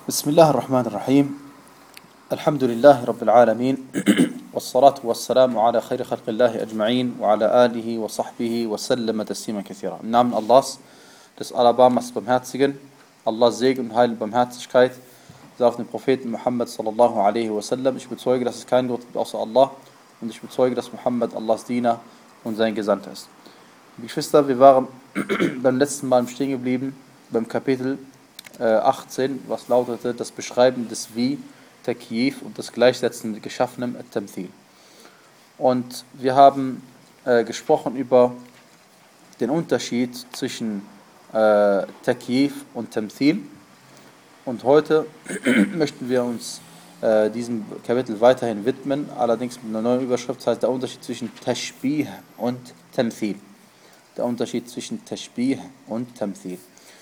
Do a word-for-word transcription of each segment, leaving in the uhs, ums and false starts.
بسم الله الرحمن الرحيم الحمد لله رب العالمين والصلاة والسلام على خير خلق الله أجمعين وعلى آله وصحبه وسلم تسليما كثيرا. Im Namen Allahs, des Alabamas Barmherzigen, Allahs Segen und Heil und Barmherzigkeit sei auf den Propheten Muhammad sallallahu alaihi wasallam. Ich bezeuge, dass es keinen Gott gibt außer Allah und ich bezeuge, dass Muhammad Allahs Diener und sein Gesandter ist. Geschwister, wir waren beim letzten Mal stehen geblieben beim Kapitel achtzehn, was lautete das Beschreiben des Wie, Takyif und das Gleichsetzen mit Geschaffenem, At-Tamthil. Und wir haben äh, gesprochen über den Unterschied zwischen äh, Takyif und Tamthil. Und heute möchten wir uns äh, diesem Kapitel weiterhin widmen, allerdings mit einer neuen Überschrift, das heißt der Unterschied zwischen Tashbih und Tamthil. Der Unterschied zwischen Tashbih und Tamthil.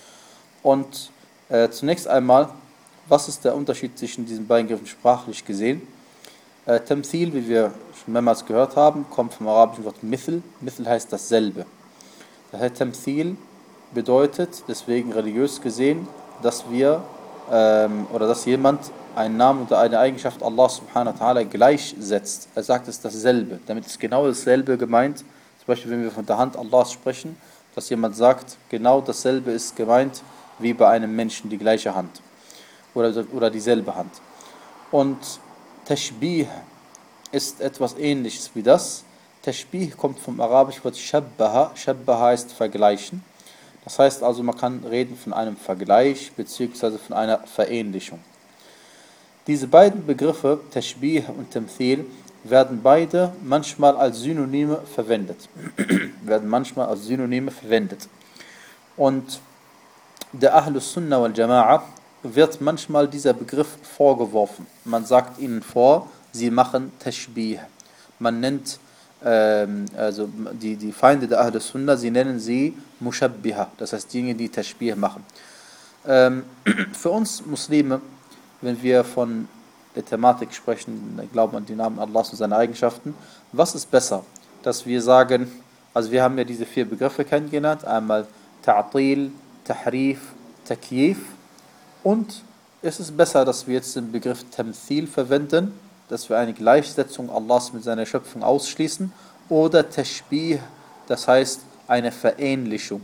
Und Äh, zunächst einmal, was ist der Unterschied zwischen diesen beiden Begriffen sprachlich gesehen? Äh, Tamthil, wie wir schon mehrmals gehört haben, kommt vom arabischen Wort Mithl. Mithl heißt dasselbe. Das heißt, Tamthil bedeutet, deswegen religiös gesehen, dass wir ähm, oder dass jemand einen Namen oder eine Eigenschaft Allah subhanahu wa ta'ala gleichsetzt. Er sagt, es ist dasselbe. Damit ist genau dasselbe gemeint. Zum Beispiel, wenn wir von der Hand Allahs sprechen, dass jemand sagt, genau dasselbe ist gemeint, wie bei einem Menschen die gleiche Hand oder, oder dieselbe Hand. Und Tashbih ist etwas Ähnliches wie das. Tashbih kommt vom arabischen Wort Shabbaha. Shabbaha heißt vergleichen. Das heißt also, man kann reden von einem Vergleich bzw. von einer Verähnlichung. Diese beiden Begriffe, Tashbih und Tamthil, werden beide manchmal als Synonyme verwendet. werden manchmal als Synonyme verwendet. Und der Ahlus Sunnah wal Jama'a wird manchmal dieser Begriff vorgeworfen. Man sagt ihnen vor, sie machen Tashbih. Man nennt ähm, also die, die Feinde der Ahlus Sunnah, sie nennen sie Mushabbiha, das heißt diejenigen, die Tashbih machen. Ähm, für uns Muslime, wenn wir von der Thematik sprechen, glauben an die Namen Allahs und seine Eigenschaften, was ist besser? Dass wir sagen, also wir haben ja diese vier Begriffe kennengelernt, einmal Ta'til, Tahrif, Takyif, und es ist besser, dass wir jetzt den Begriff Tamthil verwenden, dass wir eine Gleichsetzung Allahs mit seiner Schöpfung ausschließen, oder Tashbih, das heißt eine Verähnlichung.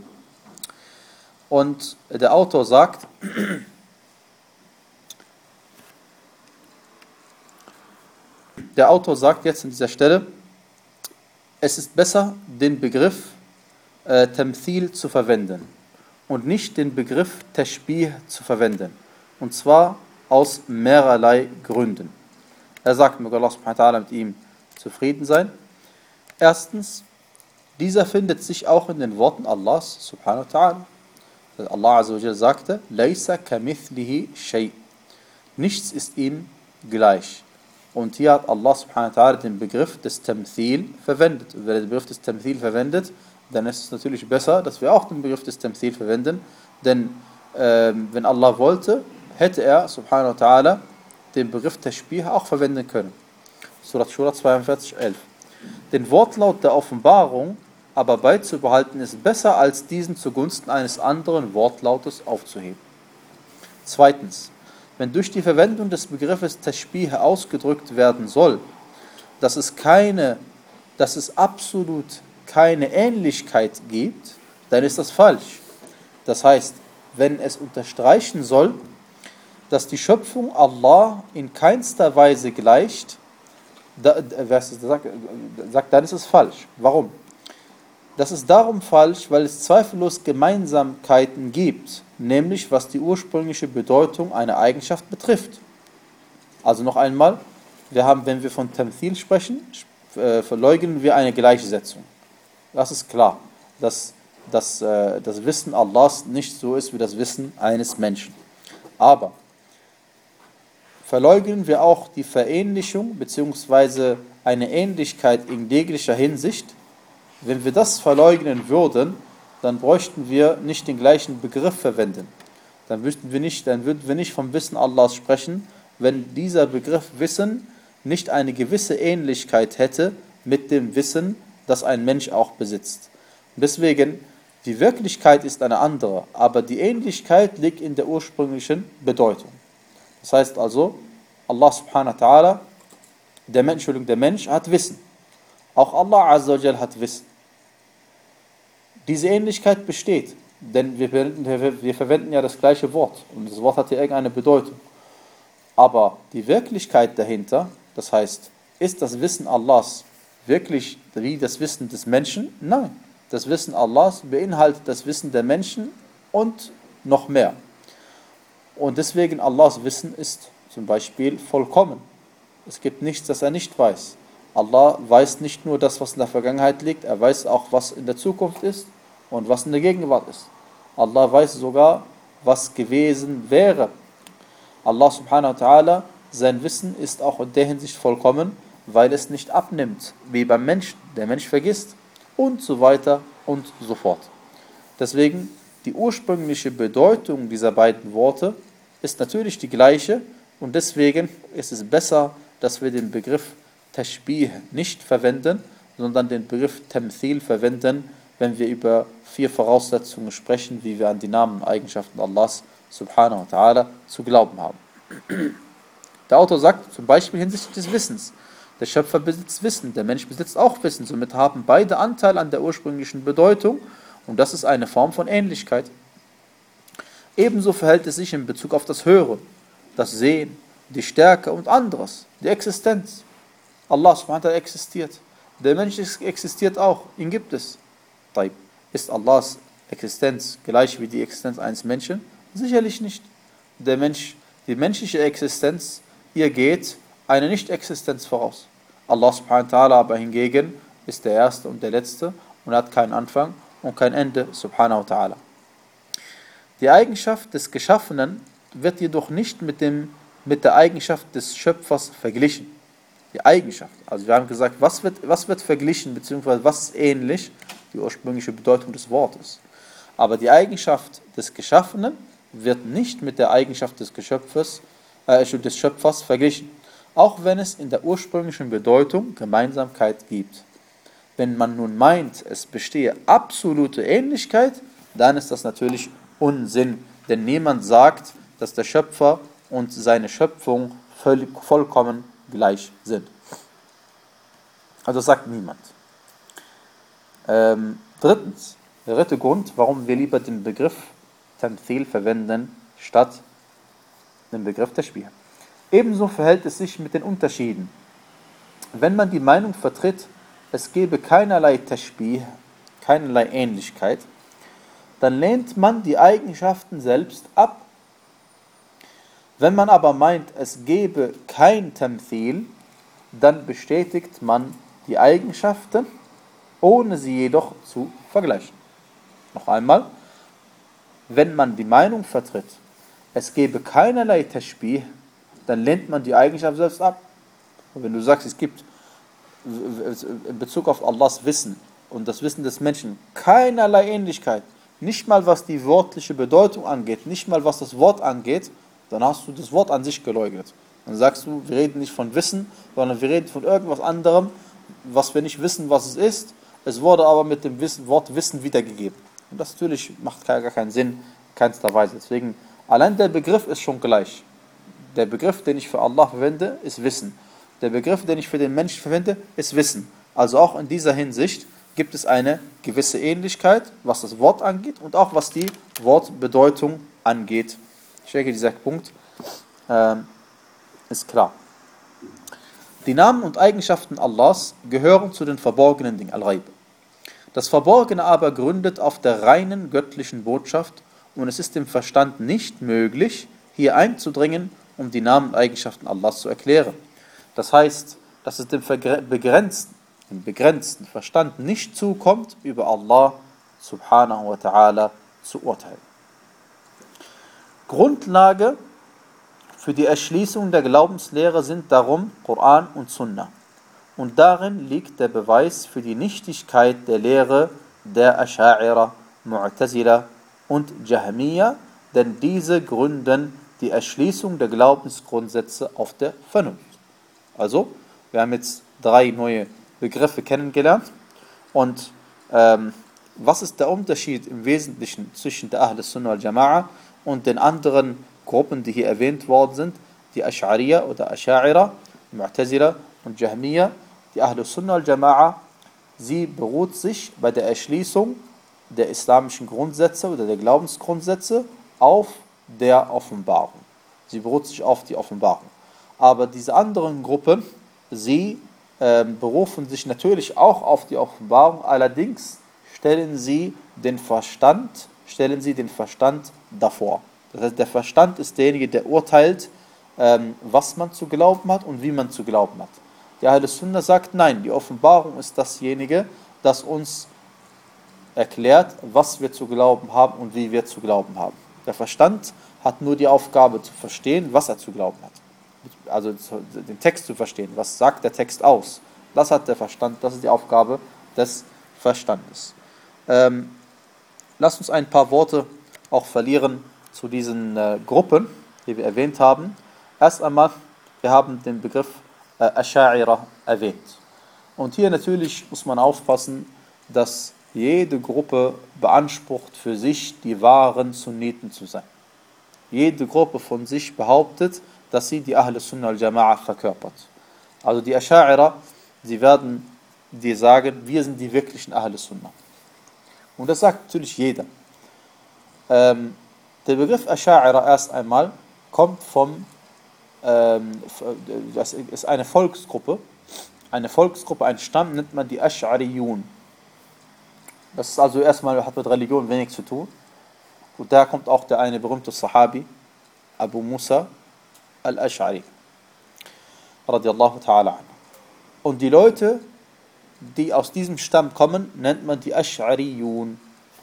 Und der Autor sagt, der Autor sagt jetzt an dieser Stelle, es ist besser, den Begriff äh, Tamthil zu verwenden und nicht den Begriff Tashbih zu verwenden. Und zwar aus mehrerlei Gründen. Er sagt, möge Allah subhanahu wa ta'ala mit ihm zufrieden sein. Erstens, dieser findet sich auch in den Worten Allahs subhanahu wa ta'ala. Allah azza wa jalla sagte, Laysa kamithlihi shay. Nichts ist ihm gleich. Und hier hat Allah subhanahu wa ta'ala den Begriff des Tamthil verwendet. Und wer den Begriff des Tamthil verwendet, dann ist es natürlich besser, dass wir auch den Begriff des Tamthil verwenden, denn ähm, wenn Allah wollte, hätte er, subhanahu wa ta'ala, den Begriff Tashbih auch verwenden können. Surat Shura zweiundvierzig, elf. Den Wortlaut der Offenbarung aber beizubehalten ist besser, als diesen zugunsten eines anderen Wortlautes aufzuheben. Zweitens, wenn durch die Verwendung des Begriffes Tashbih ausgedrückt werden soll, dass es keine, dass es absolut keine Ähnlichkeit gibt, dann ist das falsch. Das heißt, wenn es unterstreichen soll, dass die Schöpfung Allah in keinster Weise gleicht, da, wer es sagt, sagt, dann ist es falsch. Warum? Das ist darum falsch, weil es zweifellos Gemeinsamkeiten gibt, nämlich was die ursprüngliche Bedeutung einer Eigenschaft betrifft. Also noch einmal, wir haben, wenn wir von Tamthil sprechen, äh, verleugnen wir eine Gleichsetzung. Das ist klar, dass, dass äh, das Wissen Allahs nicht so ist wie das Wissen eines Menschen. Aber verleugnen wir auch die Verähnlichung bzw. eine Ähnlichkeit in jeglicher Hinsicht. Wenn wir das verleugnen würden, dann bräuchten wir nicht den gleichen Begriff verwenden. Dann, wüssten wir nicht, dann würden wir nicht vom Wissen Allahs sprechen, wenn dieser Begriff Wissen nicht eine gewisse Ähnlichkeit hätte mit dem Wissen, das ein Mensch auch besitzt. Deswegen, die Wirklichkeit ist eine andere, aber die Ähnlichkeit liegt in der ursprünglichen Bedeutung. Das heißt also, Allah subhanahu wa ta'ala, der Mensch, Entschuldigung, der Mensch hat Wissen. Auch Allah azza wa jal hat Wissen. Diese Ähnlichkeit besteht, denn wir, wir, wir verwenden ja das gleiche Wort und das Wort hat ja irgendeine Bedeutung. Aber die Wirklichkeit dahinter, das heißt, ist das Wissen Allahs wirklich wie das Wissen des Menschen? Nein. Das Wissen Allahs beinhaltet das Wissen der Menschen und noch mehr. Und deswegen Allahs Wissen ist zum Beispiel vollkommen. Es gibt nichts, das er nicht weiß. Allah weiß nicht nur das, was in der Vergangenheit liegt, er weiß auch, was in der Zukunft ist und was in der Gegenwart ist. Allah weiß sogar, was gewesen wäre. Allah subhanahu wa ta'ala, sein Wissen ist auch in der Hinsicht vollkommen, weil es nicht abnimmt, wie beim Menschen. Der Mensch vergisst und so weiter und so fort. Deswegen, die ursprüngliche Bedeutung dieser beiden Worte ist natürlich die gleiche und deswegen ist es besser, dass wir den Begriff Tashbih nicht verwenden, sondern den Begriff Tamthil verwenden, wenn wir über vier Voraussetzungen sprechen, wie wir an die Namen und Eigenschaften Allahs subhanahu wa ta'ala zu glauben haben. Der Autor sagt zum Beispiel hinsichtlich des Wissens, der Schöpfer besitzt Wissen, der Mensch besitzt auch Wissen, somit haben beide Anteil an der ursprünglichen Bedeutung und das ist eine Form von Ähnlichkeit. Ebenso verhält es sich in Bezug auf das Hören, das Sehen, die Stärke und anderes, die Existenz. Allah subhanahu wa ta'ala existiert. Der Mensch existiert auch, ihn gibt es. Ist Allahs Existenz gleich wie die Existenz eines Menschen? Sicherlich nicht. Der Mensch, die menschliche Existenz, ihr geht eine Nicht-Existenz voraus. Allah subhanahu wa ta'ala aber hingegen ist der Erste und der Letzte und hat keinen Anfang und kein Ende, subhanahu wa ta'ala. Die Eigenschaft des Geschaffenen wird jedoch nicht mit, dem, mit der Eigenschaft des Schöpfers verglichen. Die Eigenschaft, also wir haben gesagt, was wird, was wird verglichen, beziehungsweise was ist ähnlich, die ursprüngliche Bedeutung des Wortes. Aber die Eigenschaft des Geschaffenen wird nicht mit der Eigenschaft des Geschöpfes, äh, des Schöpfers verglichen, auch wenn es in der ursprünglichen Bedeutung Gemeinsamkeit gibt. Wenn man nun meint, es bestehe absolute Ähnlichkeit, dann ist das natürlich Unsinn, denn niemand sagt, dass der Schöpfer und seine Schöpfung völlig, vollkommen gleich sind. Also sagt niemand. Ähm, drittens, der dritte Grund, warum wir lieber den Begriff Tamthil verwenden, statt den Begriff Tashbih. Ebenso verhält es sich mit den Unterschieden. Wenn man die Meinung vertritt, es gebe keinerlei Tashbih, keinerlei Ähnlichkeit, dann lehnt man die Eigenschaften selbst ab. Wenn man aber meint, es gebe kein Tamthil, dann bestätigt man die Eigenschaften, ohne sie jedoch zu vergleichen. Noch einmal, wenn man die Meinung vertritt, es gebe keinerlei Tashbih, dann lehnt man die Eigenschaft selbst ab. Und wenn du sagst, es gibt in Bezug auf Allahs Wissen und das Wissen des Menschen keinerlei Ähnlichkeit, nicht mal was die wörtliche Bedeutung angeht, nicht mal was das Wort angeht, dann hast du das Wort an sich geleugnet. Dann sagst du, wir reden nicht von Wissen, sondern wir reden von irgendwas anderem, was wir nicht wissen, was es ist. Es wurde aber mit dem Wissen, Wort Wissen wiedergegeben. Und das natürlich macht gar keinen Sinn, keinster Weise. Deswegen, allein der Begriff ist schon gleich. Der Begriff, den ich für Allah verwende, ist Wissen. Der Begriff, den ich für den Menschen verwende, ist Wissen. Also auch in dieser Hinsicht gibt es eine gewisse Ähnlichkeit, was das Wort angeht und auch was die Wortbedeutung angeht. Ich denke, dieser Punkt äh, ist klar. Die Namen und Eigenschaften Allahs gehören zu den verborgenen Dingen, Al-Ghaib. Das Verborgene aber gründet auf der reinen göttlichen Botschaft und es ist dem Verstand nicht möglich, hier einzudringen, um die Namen und Eigenschaften Allahs zu erklären. Das heißt, dass es dem begrenzten, dem begrenzten Verstand nicht zukommt, über Allah subhanahu wa ta'ala zu urteilen. Grundlage für die Erschließung der Glaubenslehre sind darum Koran und Sunna. Und darin liegt der Beweis für die Nichtigkeit der Lehre der Ascha'ira, Mu'tazila und Jahmiya, denn diese gründen die Erschließung der Glaubensgrundsätze auf der Vernunft. Also, wir haben jetzt drei neue Begriffe kennengelernt. Und ähm, was ist der Unterschied im Wesentlichen zwischen der Ahl Sunnah wal Jama'a und den anderen Gruppen, die hier erwähnt worden sind? die Asch'ariya oder Ascha'ira, Mu'tazila und Jahmiya, die Ahlus Sunnah al-Jama'a, sie beruht sich bei der Erschließung der islamischen Grundsätze oder der Glaubensgrundsätze auf der Offenbarung. Sie beruht sich auf die Offenbarung. Aber diese anderen Gruppen, sie ähm, berufen sich natürlich auch auf die Offenbarung, allerdings stellen sie den Verstand, stellen sie den Verstand davor. Das heißt, der Verstand ist derjenige, der urteilt, ähm, was man zu glauben hat und wie man zu glauben hat. Die Ahlus Sunnah sagt, nein, die Offenbarung ist dasjenige, das uns erklärt, was wir zu glauben haben und wie wir zu glauben haben. Der Verstand hat nur die Aufgabe zu verstehen, was er zu glauben hat. Also den Text zu verstehen, was sagt der Text aus. Das hat der Verstand, das ist die Aufgabe des Verstandes. Ähm, lass uns ein paar Worte auch verlieren zu diesen äh, Gruppen, die wir erwähnt haben. Erst einmal, wir haben den Begriff äh, Ascha'ira erwähnt. Und hier natürlich muss man aufpassen, dass jede Gruppe beansprucht für sich, die wahren Sunniten zu sein. Jede Gruppe von sich behauptet, dass sie die Ahlus Sunnah al-Jama'a verkörpert. Also die Ascha'ira, sie werden dir sagen, wir sind die wirklichen Ahlus Sunnah. Und das sagt natürlich jeder. Ähm, der Begriff Ascha'ira erst einmal kommt vom, ähm, das ist eine Volksgruppe, eine Volksgruppe, ein Stamm nennt man die Asch'ariyun. Das ist also erstmal, hat mit Religion wenig zu tun. Und da kommt auch der eine berühmte Sahabi, Abu Musa al-Ash'ari, radiallahu ta'ala anhu. Und die Leute, die aus diesem Stamm kommen, nennt man die Asch'ariyun.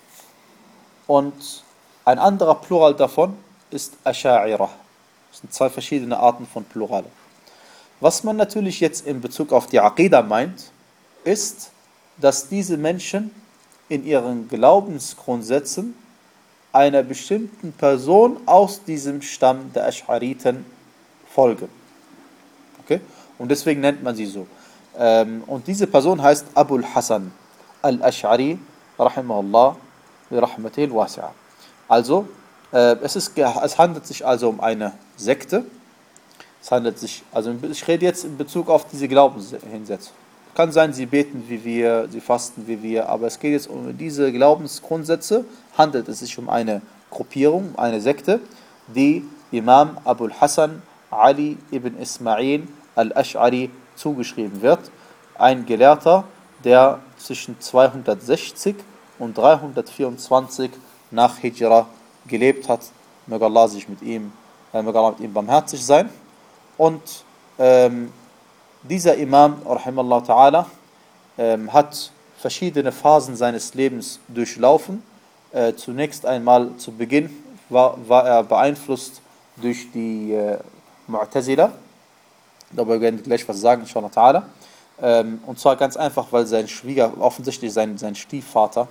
Und ein anderer Plural davon ist Ascha'ira. Das sind zwei verschiedene Arten von Plurale. Was man natürlich jetzt in Bezug auf die Aqidah meint, ist, dass diese Menschen in ihren Glaubensgrundsätzen einer bestimmten Person aus diesem Stamm der Asch'ariten folgen. Okay? Und deswegen nennt man sie so. Und diese Person heißt Abul Hasan al-Ash'ari, rahimahullah, bi rahmatil wasi'a. Also, es, ist, es handelt sich also um eine Sekte. Es handelt sich, also ich rede jetzt in Bezug auf diese Glaubenshinsätze. Kann sein, sie beten wie wir, sie fasten wie wir, aber es geht jetzt um diese Glaubensgrundsätze, handelt es sich um eine Gruppierung, eine Sekte, die Imam Abul Hasan Ali ibn Ismail al-Ash'ari zugeschrieben wird. Ein Gelehrter, der zwischen zweihundertsechzig und dreihundertvierundzwanzig nach Hijra gelebt hat. Möge Allah sich mit ihm, äh, möge Allah mit ihm barmherzig sein. Und ähm, dieser Imam, rahimallahu ta'ala, ähm, hat verschiedene Phasen seines Lebens durchlaufen. Äh, zunächst einmal zu Beginn war, war er beeinflusst durch die äh, Mu'tazila. Darüber werden wir gleich was sagen, inshallah ta'ala. Ähm, und zwar ganz einfach, weil sein Schwieger, offensichtlich sein, sein Stiefvater,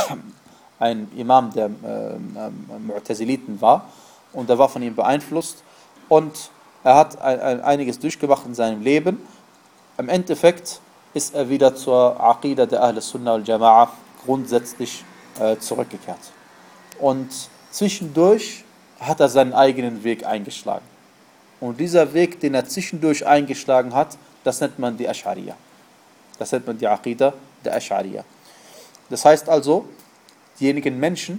ein Imam der äh, Mu'taziliten war. Und er war von ihm beeinflusst. Und er hat ein, ein, einiges durchgemacht in seinem Leben. Im Endeffekt ist er wieder zur Aqidah der Ahlus Sunnah al-Jama'a grundsätzlich äh, zurückgekehrt. Und zwischendurch hat er seinen eigenen Weg eingeschlagen. Und dieser Weg, den er zwischendurch eingeschlagen hat, das nennt man die Asch'ariyya. Das nennt man die Aqidah der Asch'ariyya. Das heißt also, diejenigen Menschen,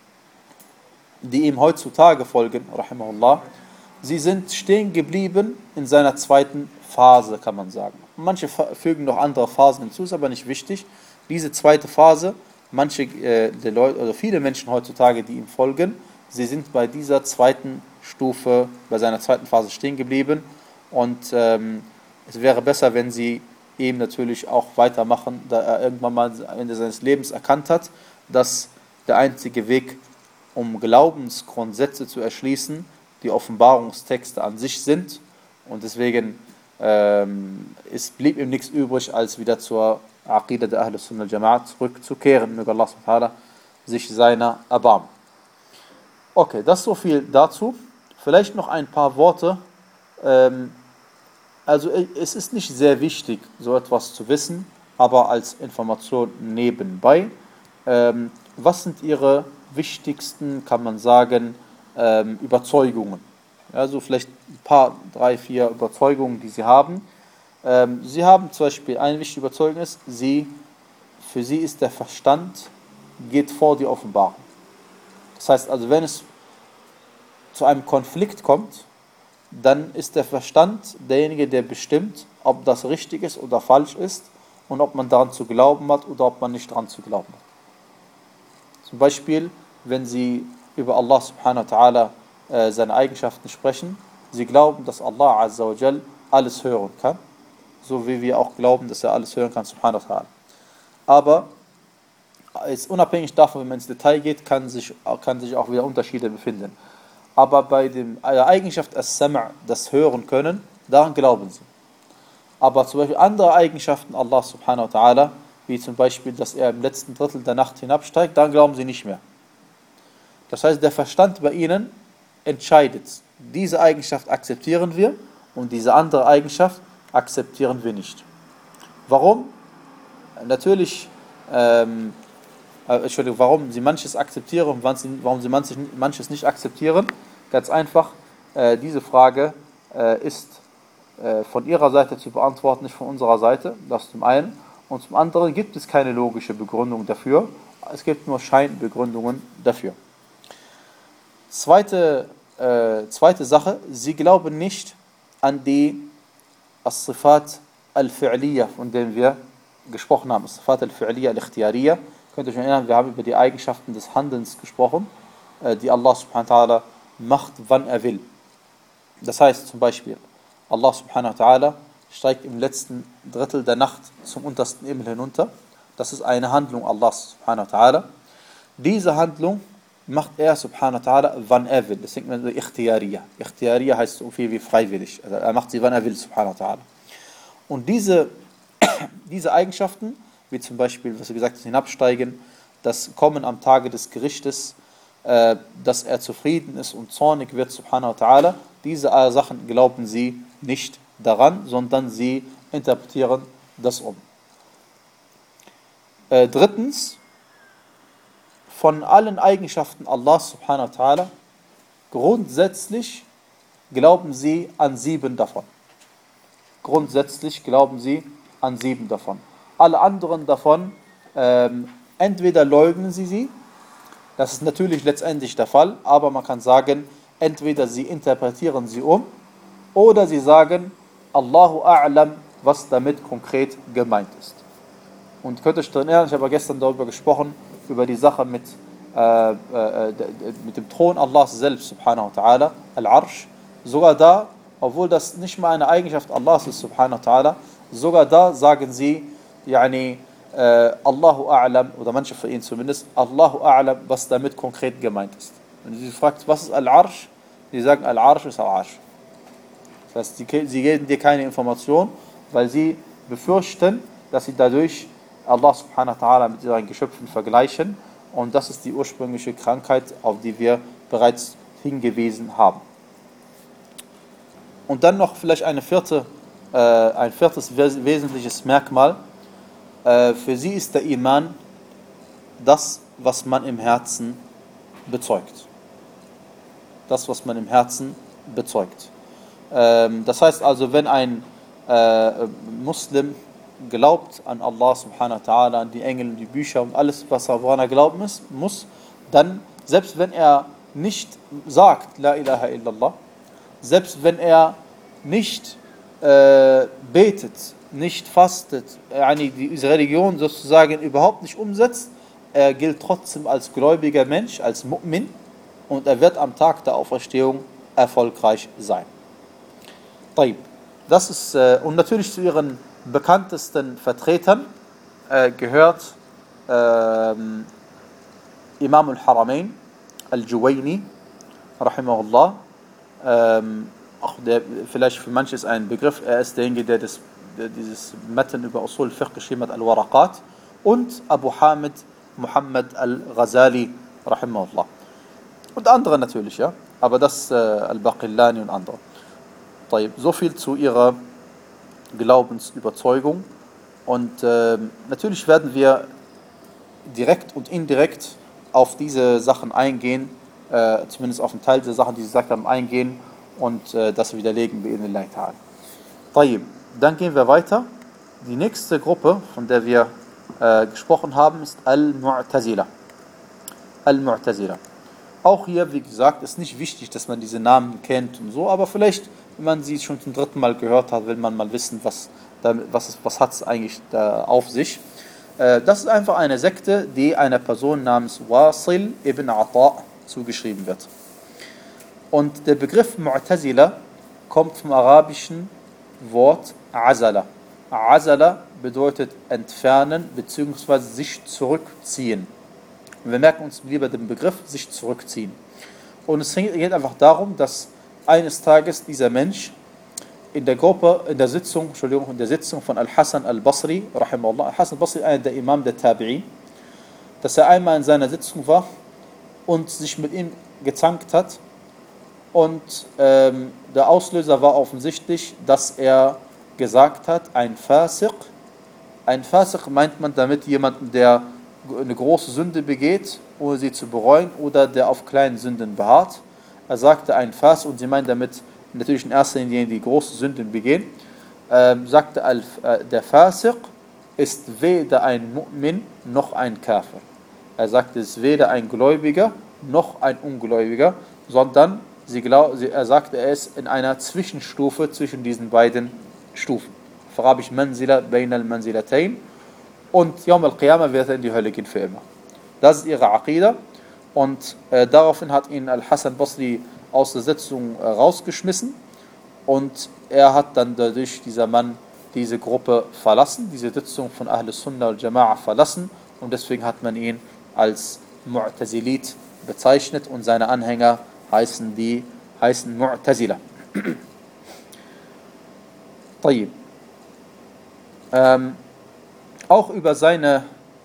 die ihm heutzutage folgen, rahimahullah, sie sind stehen geblieben in seiner zweiten Phase, kann man sagen. Manche fügen noch andere Phasen hinzu, ist aber nicht wichtig. Diese zweite Phase, manche äh, die Leute, oder viele Menschen heutzutage, die ihm folgen, sie sind bei dieser zweiten Stufe, bei seiner zweiten Phase stehen geblieben. Und ähm, es wäre besser, wenn sie ihm natürlich auch weitermachen, da er irgendwann mal am Ende seines Lebens erkannt hat, dass der einzige Weg, um Glaubensgrundsätze zu erschließen, die Offenbarungstexte an sich sind. Und deswegen ähm, es blieb ihm nichts übrig, als wieder zur Aqidah der Ahlus Sunnah al-Jama'a zurückzukehren. Möge Allah subhanahu wa ta'ala sich seiner erbarmen. Okay, das so viel dazu. Vielleicht noch ein paar Worte. Ähm, also es ist nicht sehr wichtig, so etwas zu wissen, aber als Information nebenbei. Ähm, was sind Ihre wichtigsten, kann man sagen, ähm, Überzeugungen? Also vielleicht ein paar, drei, vier Überzeugungen, die sie haben. Ähm, sie haben zum Beispiel, eine wichtige Überzeugung ist, sie, für sie ist der Verstand, geht vor die Offenbarung. Das heißt also, wenn es zu einem Konflikt kommt, dann ist der Verstand derjenige, der bestimmt, ob das richtig ist oder falsch ist und ob man daran zu glauben hat oder ob man nicht daran zu glauben hat. Zum Beispiel, wenn sie über Allah subhanahu wa ta'ala äh, seine Eigenschaften sprechen, sie glauben, dass Allah azza wa jal alles hören kann, so wie wir auch glauben, dass er alles hören kann, subhanahu wa ta'ala. Aber ist unabhängig davon, wenn man ins Detail geht, kann sich, kann sich auch wieder Unterschiede befinden. Aber bei dem, der Eigenschaft As-Sam', das Hören können, daran glauben sie. Aber zum Beispiel andere Eigenschaften Allah subhanahu wa ta'ala, wie zum Beispiel, dass er im letzten Drittel der Nacht hinabsteigt, daran glauben sie nicht mehr. Das heißt, der Verstand bei ihnen entscheidet, diese Eigenschaft akzeptieren wir und diese andere Eigenschaft akzeptieren wir nicht. Warum? Natürlich, ähm, äh, Entschuldigung, warum sie manches akzeptieren und warum sie manches, manches nicht akzeptieren? Ganz einfach, äh, diese Frage äh, ist äh, von ihrer Seite zu beantworten, nicht von unserer Seite, das zum einen. Und zum anderen gibt es keine logische Begründung dafür, es gibt nur Scheinbegründungen dafür. Zweite, äh, zweite Sache, sie glauben nicht an die As-Sifat al-Fi'liya, von denen wir gesprochen haben. As-Sifat al-Fi'liya al-Ikhtiyariya. Könnt ihr euch erinnern, wir haben über die Eigenschaften des Handelns gesprochen, äh, die Allah subhanahu wa ta'ala macht, wann er will. Das heißt zum Beispiel, Allah subhanahu wa ta'ala steigt im letzten Drittel der Nacht zum untersten Himmel hinunter. Das ist eine Handlung Allahs subhanahu wa ta'ala. Diese Handlung macht er subhanahu wa ta'ala, wann er will. Das nennt man so Ikhtiyariya. Ikhtiyariya heißt so viel wie freiwillig. Also er macht sie, wann er will, subhanahu wa ta'ala. Und diese, diese Eigenschaften, wie zum Beispiel, was wir gesagt haben, hinabsteigen, das Kommen am Tage des Gerichtes, äh, dass er zufrieden ist und zornig wird, subhanahu wa ta'ala, diese Sachen glauben sie nicht daran, sondern sie interpretieren das um. Äh, drittens, von allen Eigenschaften Allahs subhanahu wa ta'ala, grundsätzlich glauben sie an sieben davon. Grundsätzlich glauben sie an sieben davon. Alle anderen davon, ähm, entweder leugnen sie sie, das ist natürlich letztendlich der Fall, aber man kann sagen, entweder sie interpretieren sie um, oder sie sagen, Allahu a'lam, was damit konkret gemeint ist. Und könnt ihr euch daran erinnern, ich habe gestern darüber gesprochen, über die Sache mit, äh, äh, mit dem Thron Allahs selbst, subhanahu wa ta'ala, Al-Arsh. Sogar da, obwohl das nicht mal eine Eigenschaft Allahs ist, subhanahu wa ta'ala, sogar da sagen sie, yani, äh, Allahu a'lam, oder manche von ihnen zumindest, Allahu a'lam, was damit konkret gemeint ist. Wenn du sie fragst, was ist Al-Arsh? Sie sagen, Al-Arsh ist Al-Arsh. Das heißt, sie, sie geben dir keine Information, weil sie befürchten, dass sie dadurch Allah subhanahu wa ta'ala mit ihren Geschöpfen vergleichen, und das ist die ursprüngliche Krankheit, auf die wir bereits hingewiesen haben. Und dann noch vielleicht eine vierte, äh, ein viertes wesentliches Merkmal. Äh, für sie ist der Iman das, was man im Herzen bezeugt. Das, was man im Herzen bezeugt. Ähm, das heißt also, wenn ein äh, Muslim glaubt an Allah subhanahu wa ta'ala, an die Engel, die Bücher und alles, was er woran er glauben ist, muss, dann, selbst wenn er nicht sagt, La ilaha illallah, selbst wenn er nicht äh, betet, nicht fastet, yani diese Religion sozusagen überhaupt nicht umsetzt, er gilt trotzdem als gläubiger Mensch, als Mu'min, und er wird am Tag der Auferstehung erfolgreich sein. Taib. Das ist, äh, und natürlich zu ihren bekanntesten Vertretern äh, gehört äh, Imam al-Haramain, al-Juwayni, rahimahullah. Ähm, auch der, vielleicht für manche ist ein Begriff, er ist derjenige, der, das, der dieses Matan über Usul al-Fiqh geschrieben hat, al-Waraqat, und Abu Hamid Muhammad al-Ghazali, rahimahullah. Und andere natürlich, ja, aber das äh, al-Baqillani und andere. So viel zu ihrer Glaubensüberzeugung. Und äh, natürlich werden wir direkt und indirekt auf diese Sachen eingehen, äh, zumindest auf einen Teil der Sachen, die sie gesagt haben, eingehen und äh, das widerlegen wir in Allah ta'ala. طيب, dann gehen wir weiter. Die nächste Gruppe, von der wir äh, gesprochen haben, ist Al-Mu'tazila. Al-Mu'tazila. Auch hier, wie gesagt, ist nicht wichtig, dass man diese Namen kennt und so, aber vielleicht, wenn man sie schon zum dritten Mal gehört hat, will man mal wissen, was, damit, was, was hat es eigentlich da auf sich. Äh, das ist einfach eine Sekte, die einer Person namens Wasil ibn Ata zugeschrieben wird. Und der Begriff Mu'tazila kommt vom arabischen Wort Azala. Azala bedeutet entfernen bzw. sich zurückziehen. Und wir merken uns lieber den Begriff sich zurückziehen. Und es geht einfach darum, dass eines Tages dieser Mensch in der Gruppe, in der Sitzung, Entschuldigung, in der Sitzung von Al-Hasan al-Basri, rahimahullah, Al-Hasan al-Basri, einer der Imam der Tabi'in, dass er einmal in seiner Sitzung war und sich mit ihm gezankt hat. Und ähm, der Auslöser war offensichtlich, dass er gesagt hat, ein Fasiq, ein Fasiq meint man damit jemanden, der eine große Sünde begeht, ohne sie zu bereuen, oder der auf kleinen Sünden beharrt. Er sagte ein Fasiq, und sie meinen damit natürlich in erster Linie die großen Sünden begehen, ähm, sagte äh, der Fasiq ist weder ein Mu'min noch ein Kafir. Er sagte, es ist weder ein Gläubiger noch ein Ungläubiger, sondern sie glaub, sie, er sagte, er ist in einer Zwischenstufe zwischen diesen beiden Stufen. Auf Arabisch Manzila bain al-Manzilatayn. Und Yawm al-Qiyamah wird er in die Hölle gehen für immer. Das ist ihre Aqidah. Und äh, daraufhin hat ihn Al-Hasan Basri aus der Sitzung äh, rausgeschmissen. Und er hat dann dadurch, dieser Mann, diese Gruppe verlassen, diese Sitzung von Ahl Sunnah al Jama'a verlassen. Und deswegen hat man ihn als Mu'tazilit bezeichnet. Und seine Anhänger heißen die heißen Mu'tazila. طيب. Ähm, auch über seine,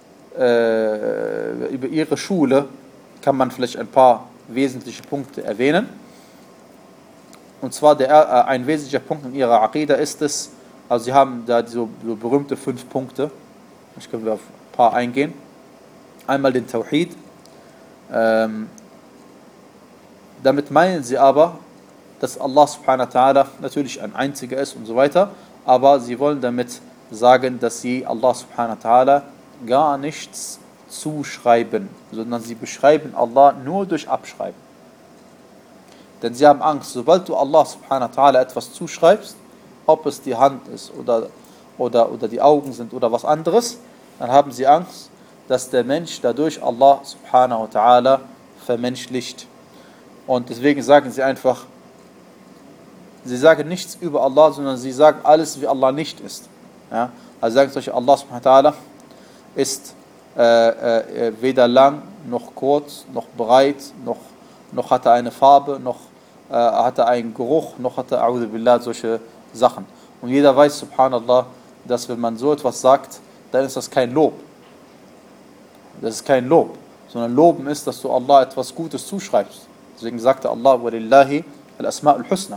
äh, über ihre Schule kann man vielleicht ein paar wesentliche Punkte erwähnen. Und zwar der, äh, ein wesentlicher Punkt in ihrer Aqidah ist es, also sie haben da so, so berühmte fünf Punkte, ich können wir auf ein paar eingehen. Einmal den Tawhid, ähm, damit meinen sie aber, dass Allah subhanahu wa ta'ala natürlich ein einziger ist und so weiter, aber sie wollen damit sagen, dass sie Allah subhanahu wa ta'ala gar nichts zuschreiben, sondern sie beschreiben Allah nur durch Abschreiben. Denn sie haben Angst, sobald du Allah subhanahu wa ta'ala etwas zuschreibst, ob es die Hand ist oder, oder, oder die Augen sind oder was anderes, dann haben sie Angst, dass der Mensch dadurch Allah subhanahu wa ta'ala vermenschlicht. Und deswegen sagen sie einfach, sie sagen nichts über Allah, sondern sie sagen alles, wie Allah nicht ist. Ja? Also sagen solche, Allah subhanahu wa ta'ala ist äh, äh, weder lang, noch kurz, noch breit, noch, noch hat er eine Farbe, noch äh, hat er einen Geruch, noch hat er, a'udhu billah, solche Sachen. Und jeder weiß, subhanallah, dass wenn man so etwas sagt, dann ist das kein Lob. Das ist kein Lob, sondern Loben ist, dass du Allah etwas Gutes zuschreibst. Deswegen sagte Allah, walillahi al-asma'ul husna.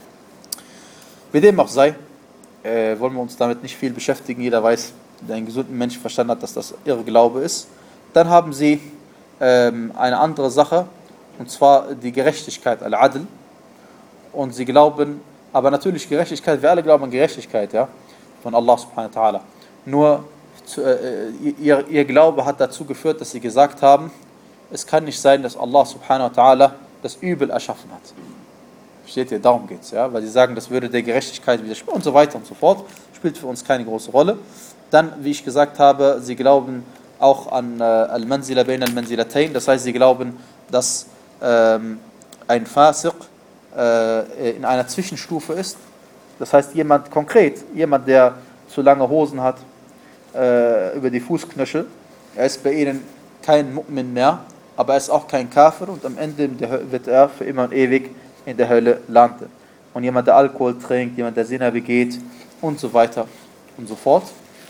Wie dem auch sei, äh, wollen wir uns damit nicht viel beschäftigen. Jeder weiß, der einen gesunden Mensch verstanden hat, dass das irre Glaube ist. Dann haben sie ähm, eine andere Sache, und zwar die Gerechtigkeit, al-Adl. Und sie glauben, aber natürlich Gerechtigkeit, wir alle glauben an Gerechtigkeit, ja, von Allah subhanahu wa ta'ala. Nur zu, äh, ihr, ihr Glaube hat dazu geführt, dass sie gesagt haben, es kann nicht sein, dass Allah subhanahu wa ta'ala das Übel erschaffen hat. Versteht ihr? Darum geht es, ja? Weil sie sagen, das würde der Gerechtigkeit widersprechen und so weiter und so fort. Spielt für uns keine große Rolle. Dann, wie ich gesagt habe, sie glauben auch an äh, Al-Manzila bain al-Manzilatayn. Das heißt, sie glauben, dass ähm, ein Fasiq äh, in einer Zwischenstufe ist. Das heißt, jemand konkret, jemand, der zu lange Hosen hat, äh, über die Fußknöchel, er ist bei ihnen kein Mu'min mehr, aber er ist auch kein Kafir und am Ende wird er für immer und ewig in der Hölle landen. Und jemand, der Alkohol trinkt, jemand, der Zina begeht und so weiter und so fort.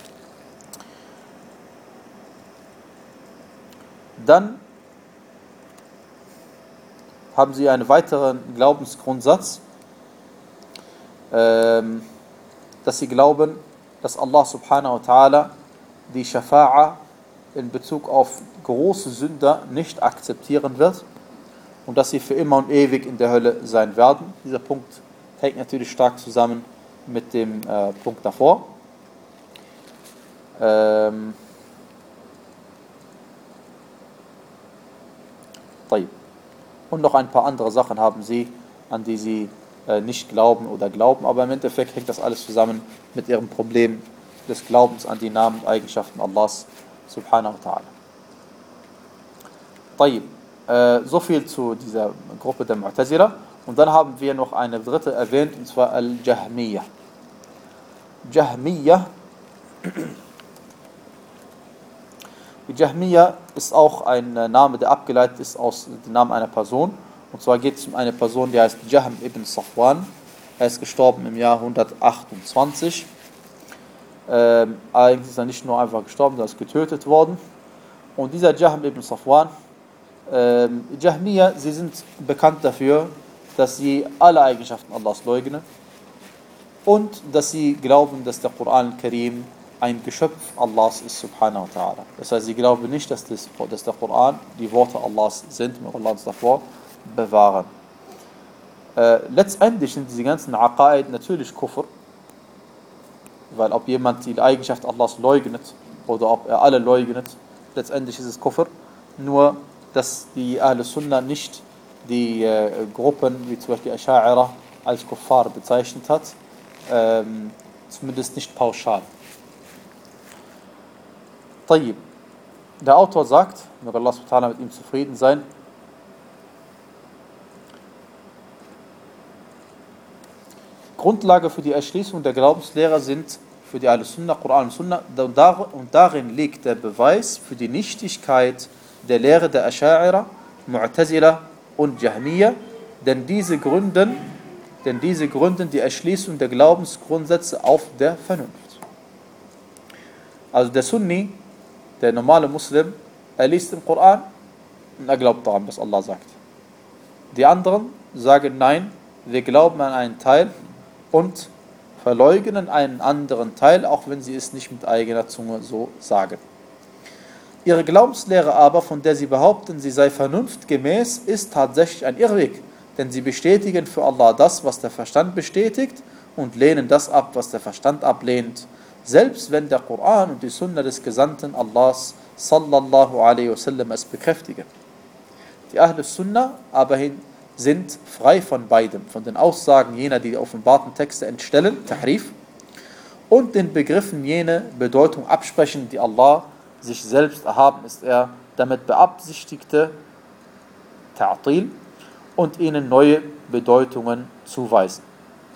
Dann haben sie einen weiteren Glaubensgrundsatz, ähm, dass sie glauben, dass Allah subhanahu wa ta'ala die Shafa'a in Bezug auf große Sünder nicht akzeptieren wird und dass sie für immer und ewig in der Hölle sein werden. Dieser Punkt hängt natürlich stark zusammen mit dem äh, Punkt davor. Ähm, und noch ein paar andere Sachen haben sie, an die sie äh, nicht glauben oder glauben, aber im Endeffekt hängt das alles zusammen mit ihrem Problem des Glaubens an die Namen und Eigenschaften Allahs subhanahu wa ta'ala. Äh, so viel zu dieser Gruppe der Mu'tazila. Und dann haben wir noch eine dritte erwähnt, und zwar Al-Jahmiyyah. Jahmiyyah. Die Jahmiyyah ist auch ein Name, der abgeleitet ist aus dem Namen einer Person. Und zwar geht es um eine Person, die heißt Jahm ibn Safwan. Er ist gestorben im Jahr hundertachtundzwanzig. Ähm, allerdings ist er nicht nur einfach gestorben, er ist getötet worden. Und dieser Jahm ibn Safwan, ähm, Jahmiyyah, sie sind bekannt dafür, dass sie alle Eigenschaften Allahs leugnen und dass sie glauben, dass der Koran al-Karim ein Geschöpf Allahs ist, subhanahu wa ta'ala. Das heißt, sie glauben nicht, dass, das, dass der Koran die Worte Allahs sind, mit Allah uns davor bewahren. Äh, letztendlich sind diese ganzen Aqaid natürlich Kufr, weil ob jemand die Eigenschaft Allahs leugnet oder ob er alle leugnet, letztendlich ist es Kufr. Nur, dass die Ahl Sunnah nicht die äh, Gruppen, wie zum Beispiel Asha'ira, als Kuffar bezeichnet hat, ähm, zumindest nicht pauschal. طيب. Der Autor sagt, möge Allah subhanahu wa ta'ala mit ihm zufrieden sein, Grundlage für die Erschließung der Glaubenslehrer sind für die Ahl-Sunnah, Koran und Sunnah, und darin liegt der Beweis für die Nichtigkeit der Lehre der Asha'ira, Mu'tazila und Jahmiyyah, denn diese gründen, denn diese gründen die Erschließung der Glaubensgrundsätze auf der Vernunft. Also der Sunni, der normale Muslim, er liest den Koran und er glaubt daran, was Allah sagt. Die anderen sagen, nein, wir glauben an einen Teil und verleugnen einen anderen Teil, auch wenn sie es nicht mit eigener Zunge so sagen. Ihre Glaubenslehre aber, von der sie behaupten, sie sei vernunftgemäß, ist tatsächlich ein Irrweg, denn sie bestätigen für Allah das, was der Verstand bestätigt, und lehnen das ab, was der Verstand ablehnt, selbst wenn der Koran und die Sunna des Gesandten Allahs sallallahu alaihi wasallam es bekräftigen. Die Ahl Sunnah aber hin sind frei von beidem, von den Aussagen jener, die die offenbarten Texte entstellen, Tahrif, und den Begriffen jene Bedeutung absprechen, die Allah sich selbst erhaben ist, er damit beabsichtigte, Ta'til, und ihnen neue Bedeutungen zuweisen.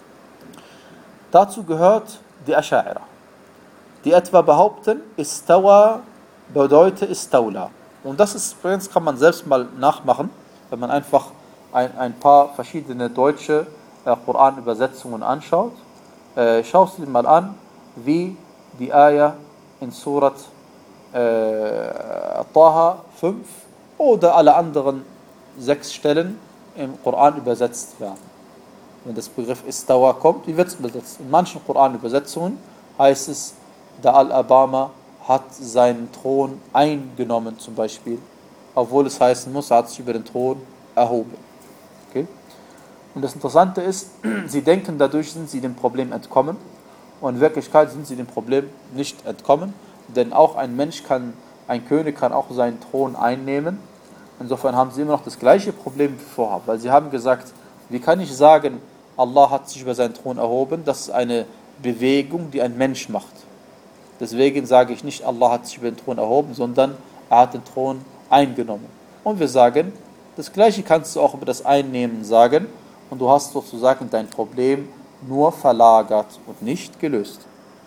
Dazu gehört die Asha'ira, die etwa behaupten, Istawa bedeutet Istawla. Und das ist, übrigens kann man selbst mal nachmachen, wenn man einfach ein, ein paar verschiedene deutsche äh, Koran-Übersetzungen anschaut. Äh, Schau dir mal an, wie die Ayah in Surat äh, Taha fünf oder alle anderen sechs Stellen im Koran übersetzt werden. Wenn das Begriff Istawa kommt, wie wird es übersetzt? In manchen Koran-Übersetzungen heißt es, der Al-Abama hat seinen Thron eingenommen zum Beispiel, obwohl es heißen muss, er hat sich über den Thron erhoben. Okay? Und das Interessante ist, sie denken, dadurch sind sie dem Problem entkommen, und in Wirklichkeit sind sie dem Problem nicht entkommen, denn auch ein Mensch kann, ein König kann auch seinen Thron einnehmen. Insofern haben sie immer noch das gleiche Problem wie vorher, weil sie haben gesagt, wie kann ich sagen, Allah hat sich über seinen Thron erhoben, das ist eine Bewegung, die ein Mensch macht. Deswegen sage ich nicht, Allah hat sich über den Thron erhoben, sondern er hat den Thron eingenommen. Und wir sagen, das Gleiche kannst du auch über das Einnehmen sagen, und du hast sozusagen dein Problem nur verlagert und nicht gelöst.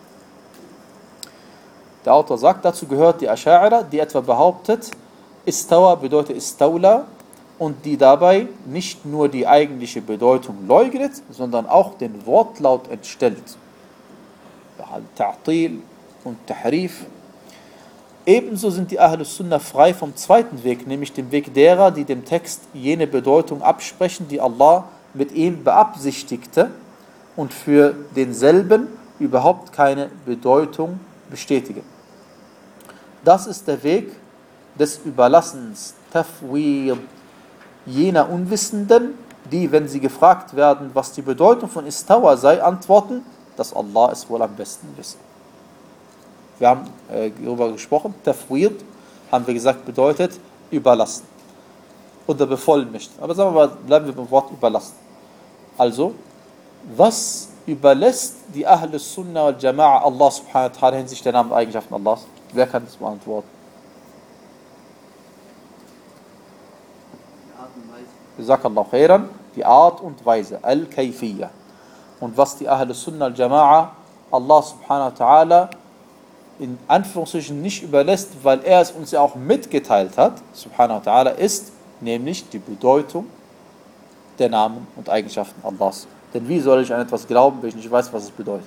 Der Autor sagt, dazu gehört die Asha'ira, die etwa behauptet, Istawa bedeutet Istawla, und die dabei nicht nur die eigentliche Bedeutung leugnet, sondern auch den Wortlaut entstellt. Ta'til und Tahrif. Ebenso sind die Ahl Sunnah frei vom zweiten Weg, nämlich dem Weg derer, die dem Text jene Bedeutung absprechen, die Allah mit ihm beabsichtigte, und für denselben überhaupt keine Bedeutung bestätigen. Das ist der Weg des Überlassens, Tafwid, jener Unwissenden, die, wenn sie gefragt werden, was die Bedeutung von Istawa sei, antworten, dass Allah es wohl am besten wisse. Wir haben äh, darüber gesprochen, Tafwid, haben wir gesagt, bedeutet überlassen oder bevollmächtigt. Aber sagen wir mal, bleiben wir beim Wort überlassen. Also, was überlässt die Ahl Sunnah wal Jama'a Allah subhanahu wa ta'ala hinsichtlich der Namen und Eigenschaften Allahs? Wer kann das beantworten? Jazakallahu khairan, die Art und Weise, Al-Kayfiyya. Und was die Ahl Sunnah wal Jama'a Allah subhanahu wa ta'ala in Anführungsstrichen nicht überlässt, weil er es uns ja auch mitgeteilt hat, subhanahu wa ta'ala, ist nämlich die Bedeutung der Namen und Eigenschaften Allahs. Denn wie soll ich an etwas glauben, wenn ich nicht weiß, was es bedeutet?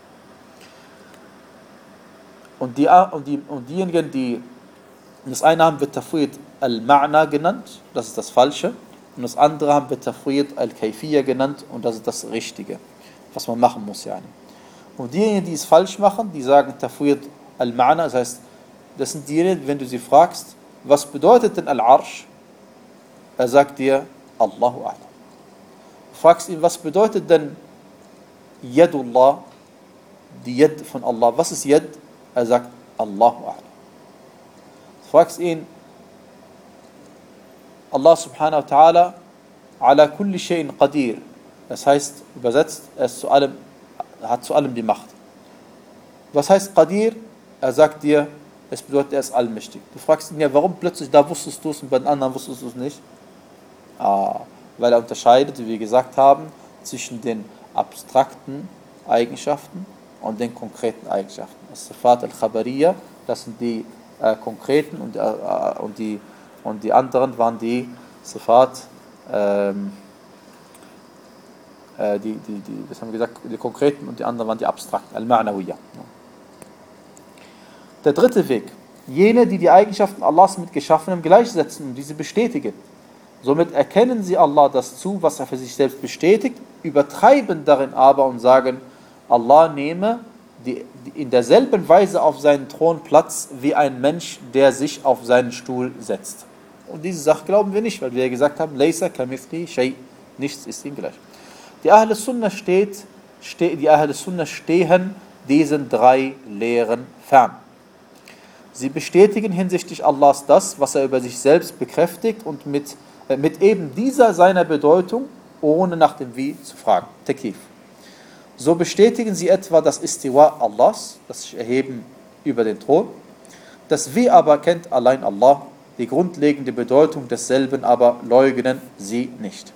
Und, die, und, die, und diejenigen, die das eine haben, wird Tafwid al-Ma'na genannt, das ist das Falsche, und das andere haben wir Tafwid al-Kayfiyya genannt, und das ist das Richtige, was man machen muss. Yani. Und diejenigen, die es falsch machen, die sagen Tafwid al-Ma'na, das heißt, das sind diejenigen, wenn du sie fragst, was bedeutet denn Al-Arsh? Er sagt dir, Allahu A'lam. Du fragst ihn, was bedeutet denn Yadullah, die Yad von Allah? Was ist Yad? Er sagt, Allahu A'lam. Du fragst ihn, Allah subhanahu wa ta'ala, ala kulli shay'in qadir. Das heißt, übersetzt, er ist zu allem, hat zu allem die Macht. Was heißt Qadir? Er sagt dir, es bedeutet, er ist allmächtig. Du fragst ihn ja, warum plötzlich da wusstest du es und bei den anderen wusstest du es nicht? Ah, weil er unterscheidet, wie wir gesagt haben, zwischen den abstrakten Eigenschaften und den konkreten Eigenschaften. Das Sifat al-Khabariyya, das sind die äh, konkreten und, äh, und, die, und die anderen waren die Sifat, ähm, äh, die, die, die, das haben wir gesagt, die konkreten und die anderen waren die abstrakten, al-Ma'nawiyya. Der dritte Weg, jene, die die Eigenschaften Allahs mit Geschaffenem gleichsetzen und diese bestätigen. Somit erkennen sie Allah das zu, was er für sich selbst bestätigt, übertreiben darin aber und sagen, Allah nehme die, die in derselben Weise auf seinen Thron Platz wie ein Mensch, der sich auf seinen Stuhl setzt. Und diese Sache glauben wir nicht, weil wir ja gesagt haben, Laysa kamithli shay, nichts ist ihm gleich. Die Ahl Sunnah steht, ste, die Ahl Sunnah stehen diesen drei Lehren fern. Sie bestätigen hinsichtlich Allahs das, was er über sich selbst bekräftigt und mit, äh, mit eben dieser seiner Bedeutung, ohne nach dem Wie zu fragen. Takif. So bestätigen sie etwa das Istiwa Allahs, das sich erheben über den Thron. Das Wie aber kennt allein Allah, die grundlegende Bedeutung desselben aber leugnen sie nicht.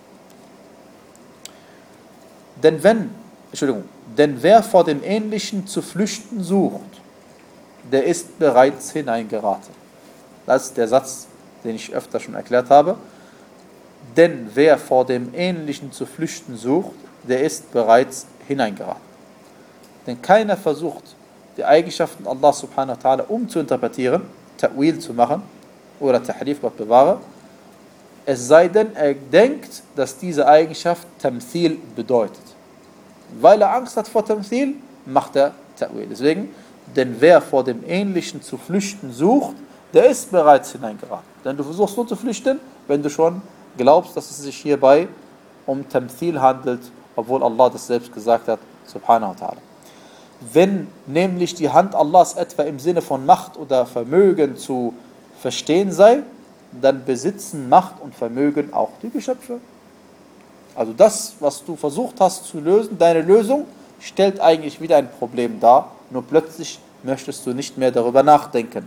Denn wenn, Entschuldigung, denn wer vor dem Ähnlichen zu flüchten sucht, der ist bereits hineingeraten. Das ist der Satz, den ich öfter schon erklärt habe. Denn wer vor dem Ähnlichen zu flüchten sucht, der ist bereits hineingeraten. Denn keiner versucht, die Eigenschaften Allah subhanahu wa ta'ala umzuinterpretieren, Ta'wil zu machen, oder Tahrif, Gott bewahre, es sei denn, er denkt, dass diese Eigenschaft Tamthil bedeutet. Weil er Angst hat vor Tamthil, macht er Ta'wil. Deswegen, denn wer vor dem Ähnlichen zu flüchten sucht, der ist bereits hineingeraten. Denn du versuchst nur zu flüchten, wenn du schon glaubst, dass es sich hierbei um Tamthil handelt, obwohl Allah das selbst gesagt hat, subhanahu wa ta'ala. Wenn nämlich die Hand Allahs etwa im Sinne von Macht oder Vermögen zu verstehen sei, dann besitzen Macht und Vermögen auch die Geschöpfe. Also das, was du versucht hast zu lösen, deine Lösung, stellt eigentlich wieder ein Problem dar, nur plötzlich möchtest du nicht mehr darüber nachdenken.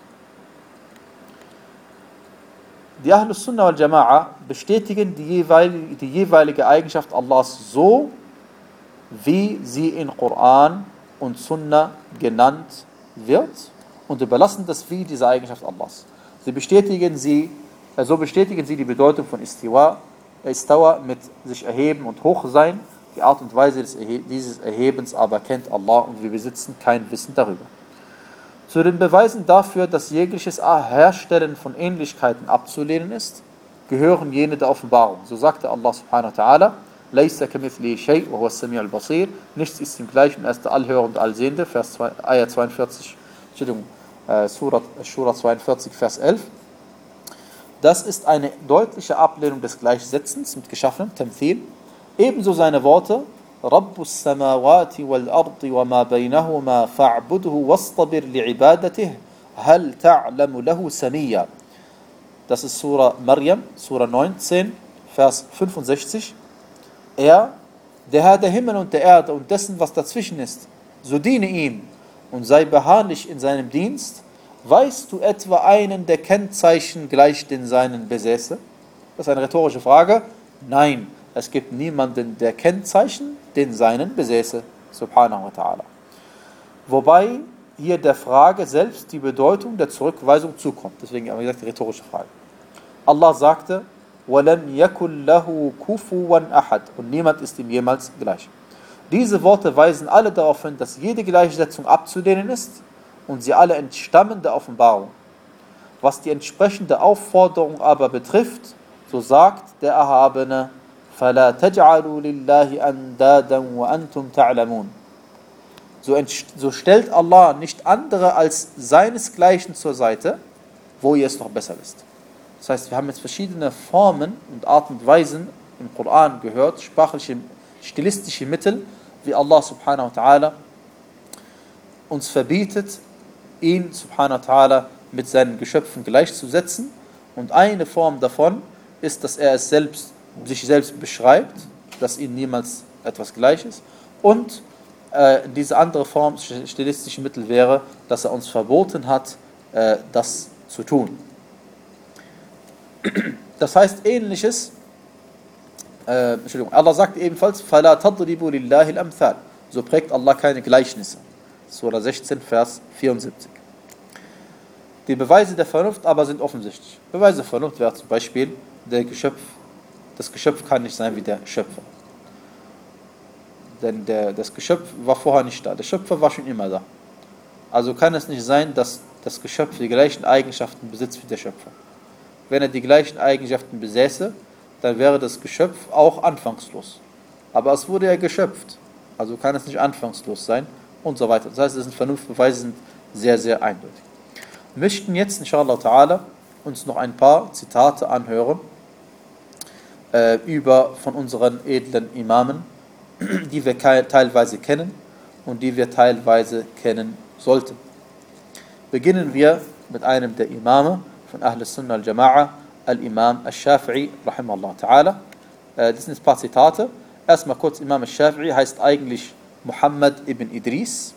Die Ahlus Sunnah wal Jama'a bestätigen die jeweilige, die jeweilige Eigenschaft Allahs so, wie sie in Koran und Sunnah genannt wird und überlassen das Wie dieser Eigenschaft Allahs. Sie bestätigen sie, äh, so bestätigen sie die Bedeutung von Istiwa, Istawa mit sich erheben und hoch sein. Die Art und Weise des Erhe- dieses Erhebens aber kennt Allah und wir besitzen kein Wissen darüber. Zu den Beweisen dafür, dass jegliches Herstellen von Ähnlichkeiten abzulehnen ist, gehören jene der Offenbarung. So sagte Allah subhanahu wa ta'ala, Laysa kamithlihi shay' wa huwa as-sami' al-basir. Nichts ist ihm gleich und er ist der Allhörer und Allsehende. Vers zwei, Ayah zweiundvierzig, Entschuldigung, äh, Surat Shura zweiundvierzig, Vers elf. Das ist eine deutliche Ablehnung des Gleichsetzens mit Geschaffenem, Tamthil. Ebenso seine Worte, Rabbus samawati wal ardi wa ma baynahuma fa'budhu wastabir li'ibadatihi hal ta'lamu lahu samiyya. Das ist Surah Maryam, Surah neunzehn, Vers fünfundsechzig. Er, der Herr der Himmel und der Erde und dessen, was dazwischen ist, so diene ihm und sei beharrlich in seinem Dienst. Weißt du etwa einen, der Kennzeichen gleich den seinen besäße? Das ist eine rhetorische Frage. Nein, es gibt niemanden, der Kennzeichen den seinen besäße. Subhanahu wa ta'ala. Wobei hier der Frage selbst die Bedeutung der Zurückweisung zukommt. Deswegen haben wir gesagt, die rhetorische Frage. Allah sagte, وَلَمْ يَكُنْ لَهُ كُفُوًا أَحَدٌ und niemand ist ihm jemals gleich. Diese Worte weisen alle darauf hin, dass jede Gleichsetzung abzulehnen ist und sie alle entstammen der Offenbarung. Was die entsprechende Aufforderung aber betrifft, so sagt der Erhabene, فَلَا تَجْعَلُوا لِلَّهِ أَنْدَادًا وَأَنْتُمْ تَعْلَمُونَ. So, so stellt Allah nicht andere als seinesgleichen zur Seite, wo ihr es noch besser wisst. Das heißt, wir haben jetzt verschiedene Formen und Arten und Weisen im Koran gehört, sprachliche, stilistische Mittel, wie Allah subhanahu wa ta'ala uns verbietet, ihn subhanahu wa ta'ala mit seinen Geschöpfen gleichzusetzen. Und eine Form davon ist, dass er es selbst, sich selbst beschreibt, dass ihm niemals etwas gleich ist. Und äh, diese andere Form, stilistische Mittel wäre, dass er uns verboten hat, äh, das zu tun. Das heißt ähnliches, äh, Entschuldigung, Allah sagt ebenfalls, فَلَا تَضْرِبُوا لِلَّهِ الْأَمْثَالِ. So prägt Allah keine Gleichnisse. Surah sechzehn, Vers vierundsiebzig. Die Beweise der Vernunft aber sind offensichtlich. Beweise der Vernunft wäre zum Beispiel, der Geschöpf, das Geschöpf kann nicht sein wie der Schöpfer. Denn der, das Geschöpf war vorher nicht da. Der Schöpfer war schon immer da. Also kann es nicht sein, dass das Geschöpf die gleichen Eigenschaften besitzt wie der Schöpfer. Wenn er die gleichen Eigenschaften besäße, dann wäre das Geschöpf auch anfangslos. Aber es wurde ja geschöpft, also kann es nicht anfangslos sein und so weiter. Das heißt, es sind Vernunftbeweise sind sehr, sehr eindeutig. Wir möchten jetzt, inshallah ta'ala, uns noch ein paar Zitate anhören äh, über von unseren edlen Imamen, die wir teilweise kennen und die wir teilweise kennen sollten. Beginnen wir mit einem der Imame von Ahl Sunnah al-Jama'a, Al-Imam al-Shafi'i, rahimahullah ta'ala. Das sind ein paar Zitate. Erstmal kurz, Imam al-Shafi'i heißt eigentlich Muhammad ibn Idris.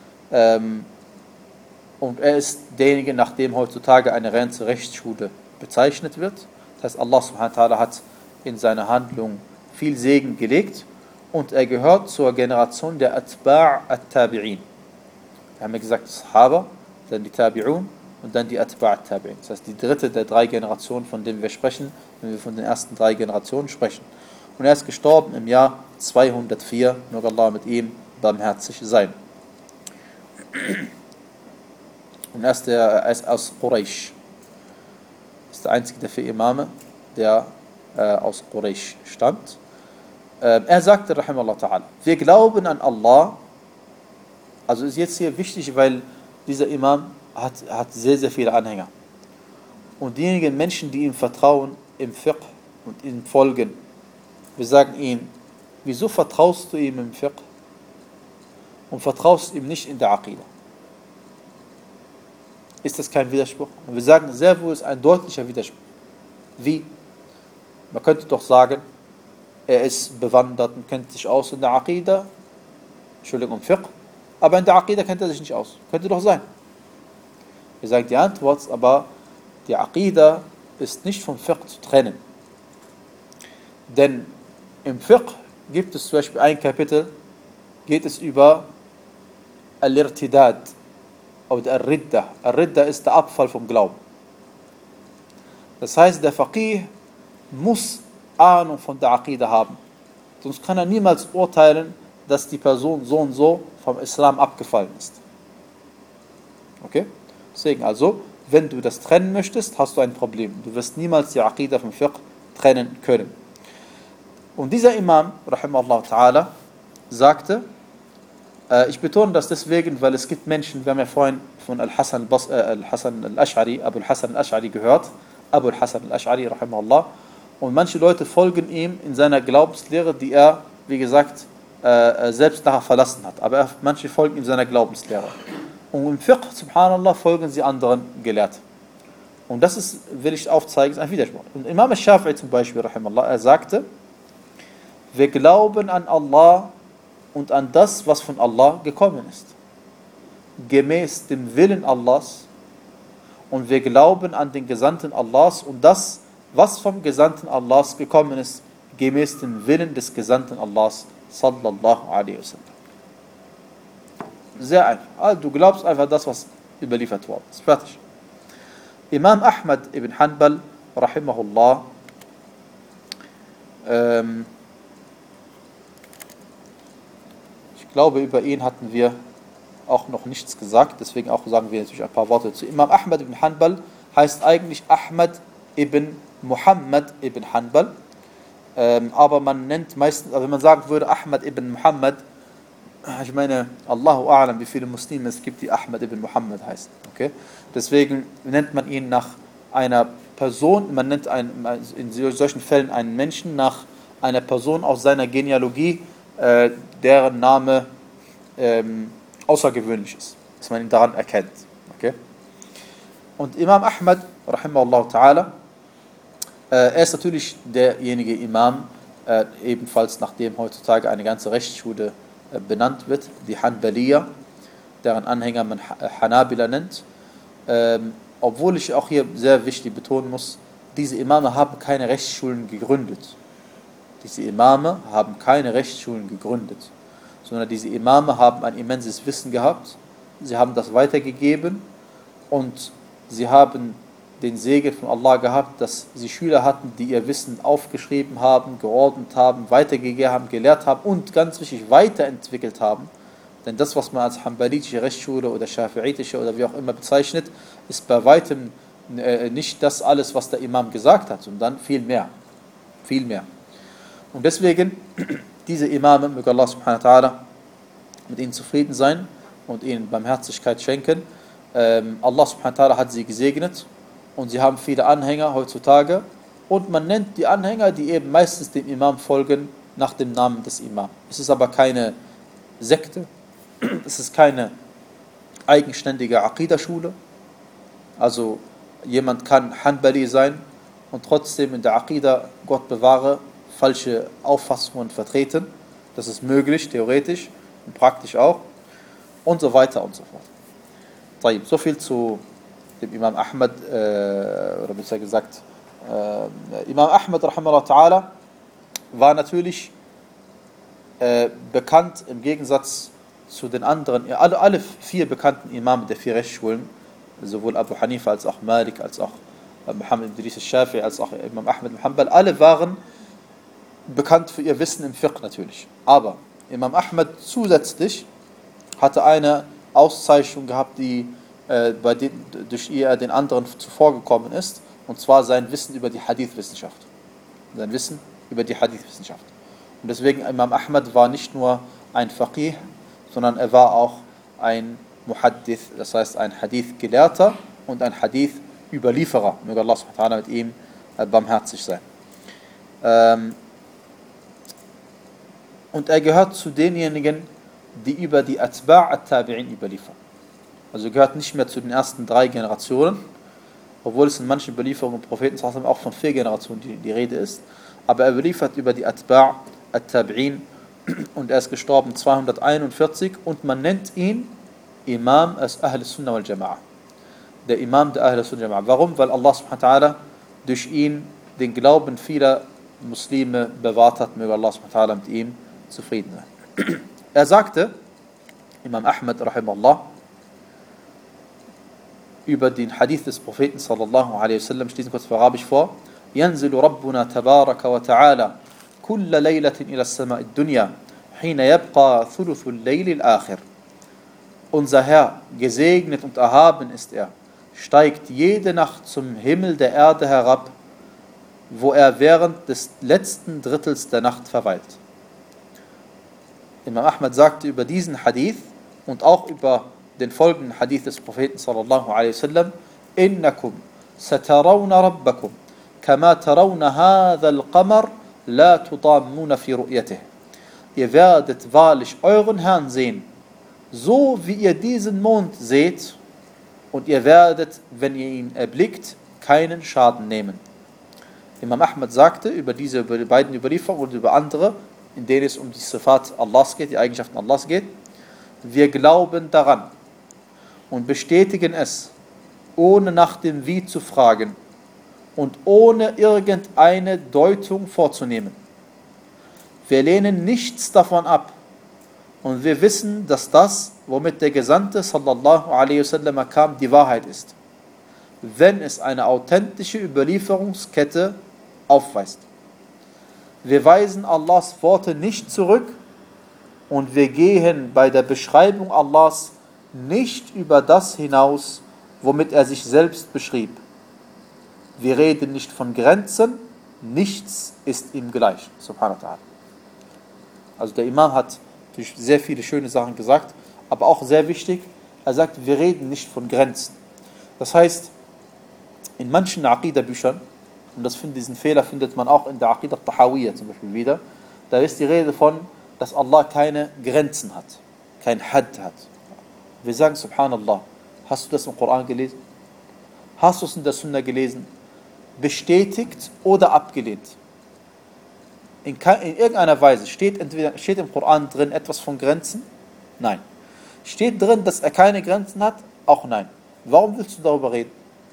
Und er ist derjenige, nach dem heutzutage eine ganze Rechtsschule bezeichnet wird. Das heißt, Allah subhanahu wa ta'ala hat in seiner Handlung viel Segen gelegt und er gehört zur Generation der Atba' at-Tabi'in. Wir haben ja gesagt, Sahaba, dann die Tabi'un und dann die Atba' at-Tabi'in. Das heißt, die dritte der drei Generationen, von denen wir sprechen, wenn wir von den ersten drei Generationen sprechen. Und er ist gestorben im Jahr zweihundertvier, möge Allah mit ihm barmherzig sein. Und er ist, der, er ist aus Quraysh. Er ist der einzige der vier Imame, der äh, aus Quraysh stammt. Äh, er sagte, rahimahullah ta'ala, wir glauben an Allah. Also ist jetzt hier wichtig, weil dieser Imam hat, hat sehr, sehr viele Anhänger. Und diejenigen Menschen, die ihm vertrauen im Fiqh und ihm folgen, wir sagen ihm, wieso vertraust du ihm im Fiqh und vertraust ihm nicht in der Aqidah? Ist das kein Widerspruch? Und wir sagen, sehr wohl ist ein deutlicher Widerspruch. Wie? Man könnte doch sagen, er ist bewandert und kennt sich aus in der Aqidah, Entschuldigung, im Fiqh, aber in der Aqidah kennt er sich nicht aus. Könnte doch sein. Wir sagen die Antwort, aber die Aqidah ist nicht vom Fiqh zu trennen. Denn im Fiqh gibt es zum Beispiel ein Kapitel, geht es über Al-Irtidad oder Al-Ridda. Al-Ridda ist der Abfall vom Glauben. Das heißt, der Faqih muss Ahnung von der Aqidah haben. Sonst kann er niemals urteilen, dass die Person so und so vom Islam abgefallen ist. Okay? Deswegen also, wenn du das trennen möchtest, hast du ein Problem. Du wirst niemals die Aqidah vom Fiqh trennen können. Und dieser Imam, rahimahullah ta'ala, sagte, äh, ich betone das deswegen, weil es gibt Menschen, wir haben ja vorhin von Al-Hasan Al-Ash'ari, Abu Al-Hasan Al-Ash'ari gehört, Abu al-Hasan al-Ash'ari, rahimahullah. Und manche Leute folgen ihm in seiner Glaubenslehre, die er, wie gesagt, äh, selbst nachher verlassen hat. Aber er, manche folgen ihm seiner Glaubenslehre. Und im Fiqh, subhanallah, folgen sie anderen Gelehrten. Und das ist, will ich aufzeigen, ist ein Widerspruch. Und Imam al-Shafi'i zum Beispiel, rahimahullah, er sagte, wir glauben an Allah und an das, was von Allah gekommen ist, gemäß dem Willen Allahs, und wir glauben an den Gesandten Allahs und das, was vom Gesandten Allahs gekommen ist, gemäß dem Willen des Gesandten Allahs, sallallahu alaihi wasallam. Sehr einfach. Also du glaubst einfach das, was überliefert worden ist. Fertig. Imam Ahmad ibn Hanbal, rahimahullah, ähm, ich glaube, über ihn hatten wir auch noch nichts gesagt, deswegen auch sagen wir natürlich ein paar Worte dazu. Imam Ahmad ibn Hanbal heißt eigentlich Ahmad ibn Muhammad ibn Hanbal, ähm, aber man nennt meistens, also wenn man sagen würde Ahmad ibn Muhammad, ich meine, Allahu A'lam, wie viele Muslime es gibt, die Ahmad ibn Muhammad heißen. Okay? Deswegen nennt man ihn nach einer Person, man nennt einen, in solchen Fällen einen Menschen nach einer Person aus seiner Genealogie, äh, deren Name ähm, außergewöhnlich ist, dass man ihn daran erkennt. Okay? Und Imam Ahmad, rahimahullah ta'ala, äh, er ist natürlich derjenige Imam, äh, ebenfalls nachdem heutzutage eine ganze Rechtsschule äh, benannt wird, die Hanbaliya, deren Anhänger man Hanabila nennt. Ähm, obwohl ich auch hier sehr wichtig betonen muss, diese Imame haben keine Rechtsschulen gegründet. Diese Imame haben keine Rechtsschulen gegründet, sondern diese Imame haben ein immenses Wissen gehabt, sie haben das weitergegeben und sie haben den Segen von Allah gehabt, dass sie Schüler hatten, die ihr Wissen aufgeschrieben haben, geordnet haben, weitergegeben haben, gelehrt haben und ganz wichtig weiterentwickelt haben. Denn das, was man als Hanbalitische Rechtsschule oder Schafi'itische oder wie auch immer bezeichnet, ist bei weitem nicht das alles, was der Imam gesagt hat, sondern viel mehr. Viel mehr. Und deswegen, diese Imame, möge Allah subhanahu wa ta'ala mit ihnen zufrieden sein und ihnen Barmherzigkeit schenken. Ähm, Allah subhanahu wa ta'ala hat sie gesegnet und sie haben viele Anhänger heutzutage. Und man nennt die Anhänger, die eben meistens dem Imam folgen, nach dem Namen des Imam. Es ist aber keine Sekte, es ist keine eigenständige Aqidah-Schule. Also jemand kann Hanbali sein und trotzdem in der Aqidah, Gott bewahre, falsche Auffassungen vertreten. Das ist möglich, theoretisch und praktisch auch. Und so weiter und so fort. So viel zu dem Imam Ahmad, äh, oder besser gesagt, äh, Imam Ahmad, rahimahullah ta'ala, war natürlich äh, bekannt im Gegensatz zu den anderen, alle, alle vier bekannten Imamen der vier Rechtsschulen, sowohl Abu Hanifa als auch Malik, als auch Muhammad ibn Idris al-Shafi'i, als auch Imam Ahmad ibn Hanbal, alle waren bekannt für ihr Wissen im Fiqh natürlich. Aber Imam Ahmad zusätzlich hatte eine Auszeichnung gehabt, die äh, bei den, durch die er den anderen zuvorgekommen ist, und zwar sein Wissen über die Hadith-Wissenschaft. Sein Wissen über die Hadith-Wissenschaft. Und deswegen Imam Ahmad war nicht nur ein Faqih, sondern er war auch ein Muhaddith, das heißt ein Hadith-Gelehrter und ein Hadith-Überlieferer. Möge Allah subhanahu wa ta'ala mit ihm äh, barmherzig sein. Ähm, und er gehört zu denjenigen, die über die Atba' at-Tabi'in überliefern. Also er gehört nicht mehr zu den ersten drei Generationen, obwohl es in manchen Überlieferungen Propheten auch von vier Generationen die, die Rede ist. Aber er überliefert über die Atba' at-Tabi'in und er ist gestorben zweihunderteinundvierzig und man nennt ihn Imam als Ahl Sunnah wal Jama'a. Der Imam der Ahl Sunnah wal Jama'a. Warum? Weil Allah subhanahu wa ta'ala durch ihn den Glauben vieler Muslime bewahrt hat. Möge Allah subhanahu wa ta'ala mit ihm zufrieden sein. Er sagte, Imam Ahmad rahimahullah, über den Hadith des Propheten sallallahu alaihi wasallam, ich lese kurz für Arabisch vor, ينزل ربنا تبارك وتعالى كل ليلة إلى السماء الدنيا حين يبقى ثلث الليل الآخر. Unser Herr, gesegnet und erhaben ist er, steigt jede Nacht zum Himmel der Erde herab, wo er während des letzten Drittels der Nacht verweilt. Imam Ahmad sagte über diesen Hadith und auch über den folgenden Hadith des Propheten sallallahu alaihi wasallam, innakum سَتَرَوْنَ رَبَّكُمْ كَمَا تَرَوْنَ هَذَا الْقَمَرِ لَا تُضَامُّونَ فِي رُؤْيَتِهِ. Ihr werdet wahrlich euren Herrn sehen, so wie ihr diesen Mond seht, und ihr werdet, wenn ihr ihn erblickt, keinen Schaden nehmen. Imam Ahmad sagte über diese über die beiden Überlieferungen und über andere, in denen es um die Sifat Allahs geht, die Eigenschaften Allahs geht, wir glauben daran und bestätigen es, ohne nach dem Wie zu fragen und ohne irgendeine Deutung vorzunehmen. Wir lehnen nichts davon ab und wir wissen, dass das, womit der Gesandte sallallahu alaihi wasallam kam, die Wahrheit ist, wenn es eine authentische Überlieferungskette aufweist. Wir weisen Allahs Worte nicht zurück und wir gehen bei der Beschreibung Allahs nicht über das hinaus, womit er sich selbst beschrieb. Wir reden nicht von Grenzen, nichts ist ihm gleich. Subhanahu wa ta'ala. Also der Imam hat sehr viele schöne Sachen gesagt, aber auch sehr wichtig, er sagt, wir reden nicht von Grenzen. Das heißt, in manchen Aqidah-Büchern, und das find, diesen Fehler findet man auch in der Aqidah Tahawiyya zum Beispiel wieder, da ist die Rede von, dass Allah keine Grenzen hat, kein Had hat. Wir sagen, Subhanallah, hast du das im Koran gelesen? Hast du es in der Sunna gelesen? Bestätigt oder abgelehnt? In, in irgendeiner Weise steht, entweder, steht im Koran drin etwas von Grenzen? Nein. Steht drin, dass er keine Grenzen hat? Auch nein. Warum willst du darüber reden?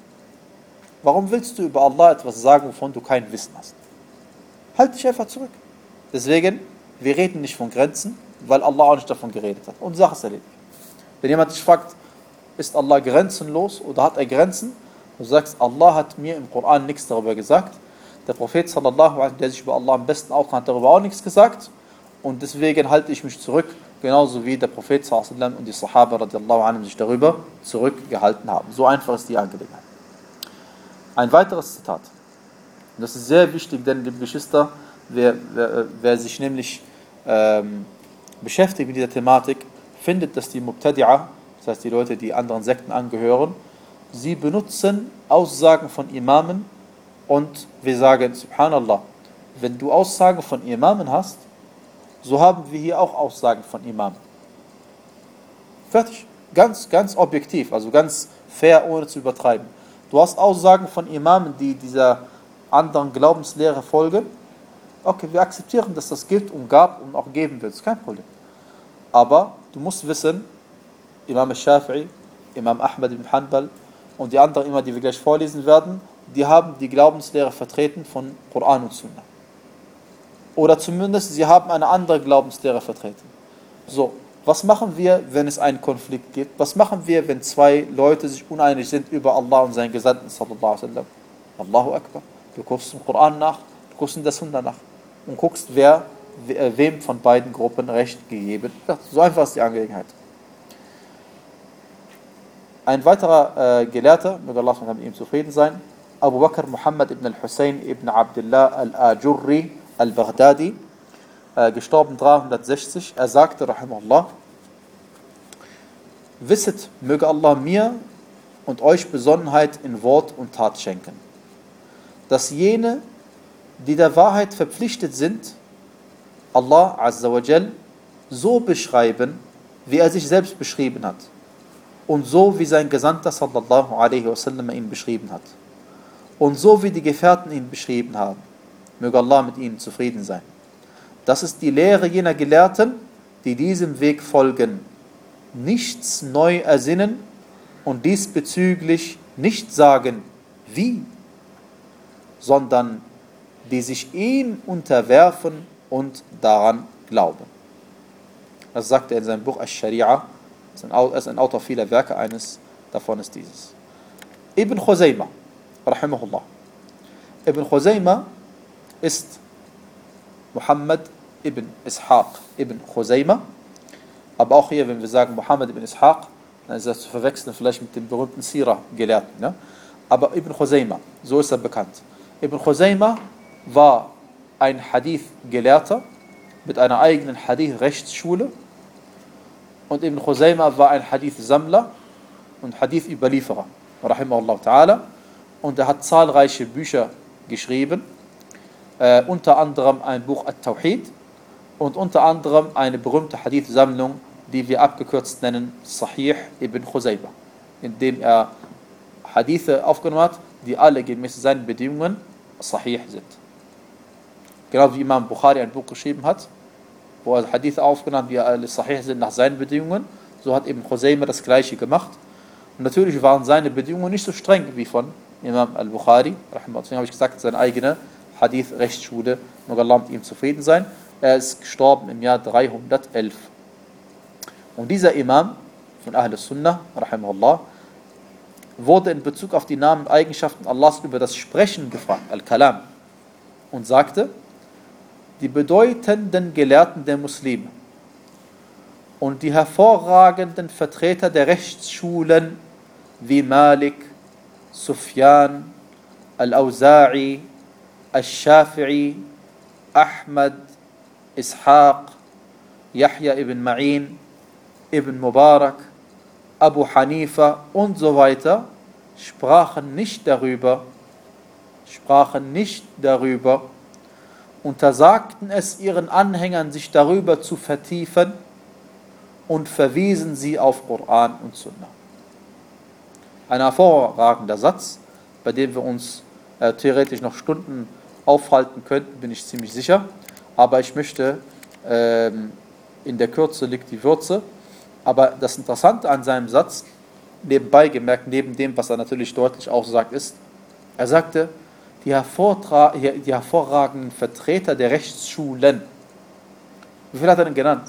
Warum willst du über Allah etwas sagen, wovon du kein Wissen hast? Halt dich einfach zurück. Deswegen, wir reden nicht von Grenzen, weil Allah auch nicht davon geredet hat. Und Sache ist erledigt. Wenn jemand dich fragt, ist Allah grenzenlos oder hat er Grenzen? Du sagst, Allah hat mir im Koran nichts darüber gesagt. Der Prophet sallallahu alaihi wasallam, der sich über Allah am besten auskennt, hat darüber auch nichts gesagt. Und deswegen halte ich mich zurück, genauso wie der Prophet sallallahu alaihi wasallam und die Sahaba radiallahu anhum sich darüber zurückgehalten haben. So einfach ist die Angelegenheit. Ein weiteres Zitat. Und das ist sehr wichtig, denn, liebe Geschwister, wer, wer, wer sich nämlich ähm, beschäftigt mit dieser Thematik, findet, dass die Mubtadi'a, das heißt die Leute, die anderen Sekten angehören, sie benutzen Aussagen von Imamen und wir sagen, Subhanallah, wenn du Aussagen von Imamen hast, so haben wir hier auch Aussagen von Imamen. Fertig. Ganz, ganz objektiv, also ganz fair, ohne zu übertreiben. Du hast Aussagen von Imamen, die dieser anderen Glaubenslehre folgen. Okay, wir akzeptieren, dass das gilt und gab und auch geben wird. Das ist kein Problem. Aber du musst wissen, Imam al-Shafi'i, Imam Ahmad ibn Hanbal und die anderen immer, die wir gleich vorlesen werden, die haben die Glaubenslehre vertreten von Koran und Sunna. Oder zumindest, sie haben eine andere Glaubenslehre vertreten. So, was machen wir, wenn es einen Konflikt gibt? Was machen wir, wenn zwei Leute sich uneinig sind über Allah und seinen Gesandten, sallallahu alaihi wasallam? Allahu Akbar. Du guckst im Koran nach, du guckst in der Sunna nach und guckst, wer, wem von beiden Gruppen Recht gegeben wird. So einfach ist die Angelegenheit. Ein weiterer äh, Gelehrter, möge Allah mit ihm zufrieden sein, Abu Bakr Muhammad ibn al-Hussein ibn Abdullah al-Ajurri al-Baghdadi, äh, gestorben dreihundertsechzig, er sagte, rahimahullah, wisset, möge Allah mir und euch Besonnenheit in Wort und Tat schenken, dass jene, die der Wahrheit verpflichtet sind, Allah Azza wa Jal so beschreiben, wie er sich selbst beschrieben hat und so wie sein Gesandter sallallahu alaihi wasallam ihn beschrieben hat und so wie die Gefährten ihn beschrieben haben. Möge Allah mit ihnen zufrieden sein. Das ist die Lehre jener Gelehrten, die diesem Weg folgen, nichts neu ersinnen und diesbezüglich nicht sagen, wie, sondern die sich ihm unterwerfen und daran glauben. Das sagt er in seinem Buch Ash-Sharia. Er ist ein Autor vieler Werke, eines davon ist dieses. Ibn Khuzaymah, rahimahullah. Ibn Khuzaymah ist Muhammad ibn Ishaq ibn Khuzaymah. Aber auch hier, wenn wir sagen Muhammad ibn Ishaq, dann ist das zu verwechseln vielleicht mit dem berühmten Sirah-Gelehrten. Ne? Aber Ibn Khuzaymah, so ist er bekannt. Ibn Khuzaymah war ein Hadith-Gelehrter mit einer eigenen Hadith-Rechtsschule. Und Ibn Khuzaymah war ein Hadith-Sammler und Hadith-Überlieferer, rahimahullah ta'ala. und er hat zahlreiche Bücher geschrieben, äh, unter anderem ein Buch At-Tawhid und unter anderem eine berühmte Hadith-Sammlung, die wir abgekürzt nennen Sahih ibn Khuzaymah, in dem er Hadithe aufgenommen hat, die alle gemäß seinen Bedingungen Sahih sind. Genau wie Imam Bukhari ein Buch geschrieben hat, wo er Hadithe aufgenommen hat, die alle Sahih sind nach seinen Bedingungen, so hat Ibn Khuzaymah das gleiche gemacht. Und natürlich waren seine Bedingungen nicht so streng wie von Imam al-Bukhari, deswegen habe ich gesagt, seine eigene Hadith-Rechtsschule, nur Allah mit ihm zufrieden sein. Er ist gestorben im Jahr dreihundertelf. Und dieser Imam von Ahl al-Sunnah, rahimahullah, wurde in Bezug auf die Namen und Eigenschaften Allahs über das Sprechen gefragt, Al-Kalam, und sagte, die bedeutenden Gelehrten der Muslime und die hervorragenden Vertreter der Rechtsschulen wie Malik, Sufyan, Al-Awza'i, Al-Shafi'i, Ahmad, Ishaq, Yahya ibn Ma'in, Ibn Mubarak, Abu Hanifa und so weiter sprachen nicht darüber, sprachen nicht darüber, untersagten es ihren Anhängern, sich darüber zu vertiefen und verwiesen sie auf Koran und Sunna. Ein hervorragender Satz, bei dem wir uns äh, theoretisch noch Stunden aufhalten könnten, bin ich ziemlich sicher. Aber ich möchte, ähm, in der Kürze liegt die Würze. Aber das Interessante an seinem Satz, nebenbei gemerkt, neben dem, was er natürlich deutlich auch sagt, ist, er sagte, die, hervortra- die hervorragenden Vertreter der Rechtsschulen. Wie viel hat er denn genannt?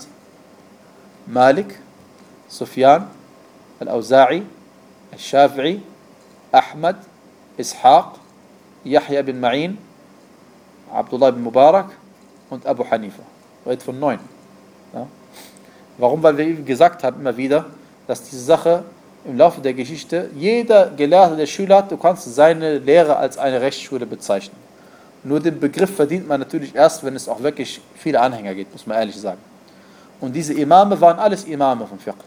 Malik, Sufyan, Al-Awza'i, Al-Shafi'i, Ahmad, Ishaq, Yahya bin Ma'in, Abdullah bin Mubarak und Abu Hanifa. Redet von neun. Ja? Warum? Weil wir gesagt haben immer wieder, dass diese Sache im Laufe der Geschichte, jeder Gelehrte, der Schüler hat, du kannst seine Lehre als eine Rechtsschule bezeichnen. Nur den Begriff verdient man natürlich erst, wenn es auch wirklich viele Anhänger gibt, muss man ehrlich sagen. Und diese Imame waren alles Imame von Fiqh.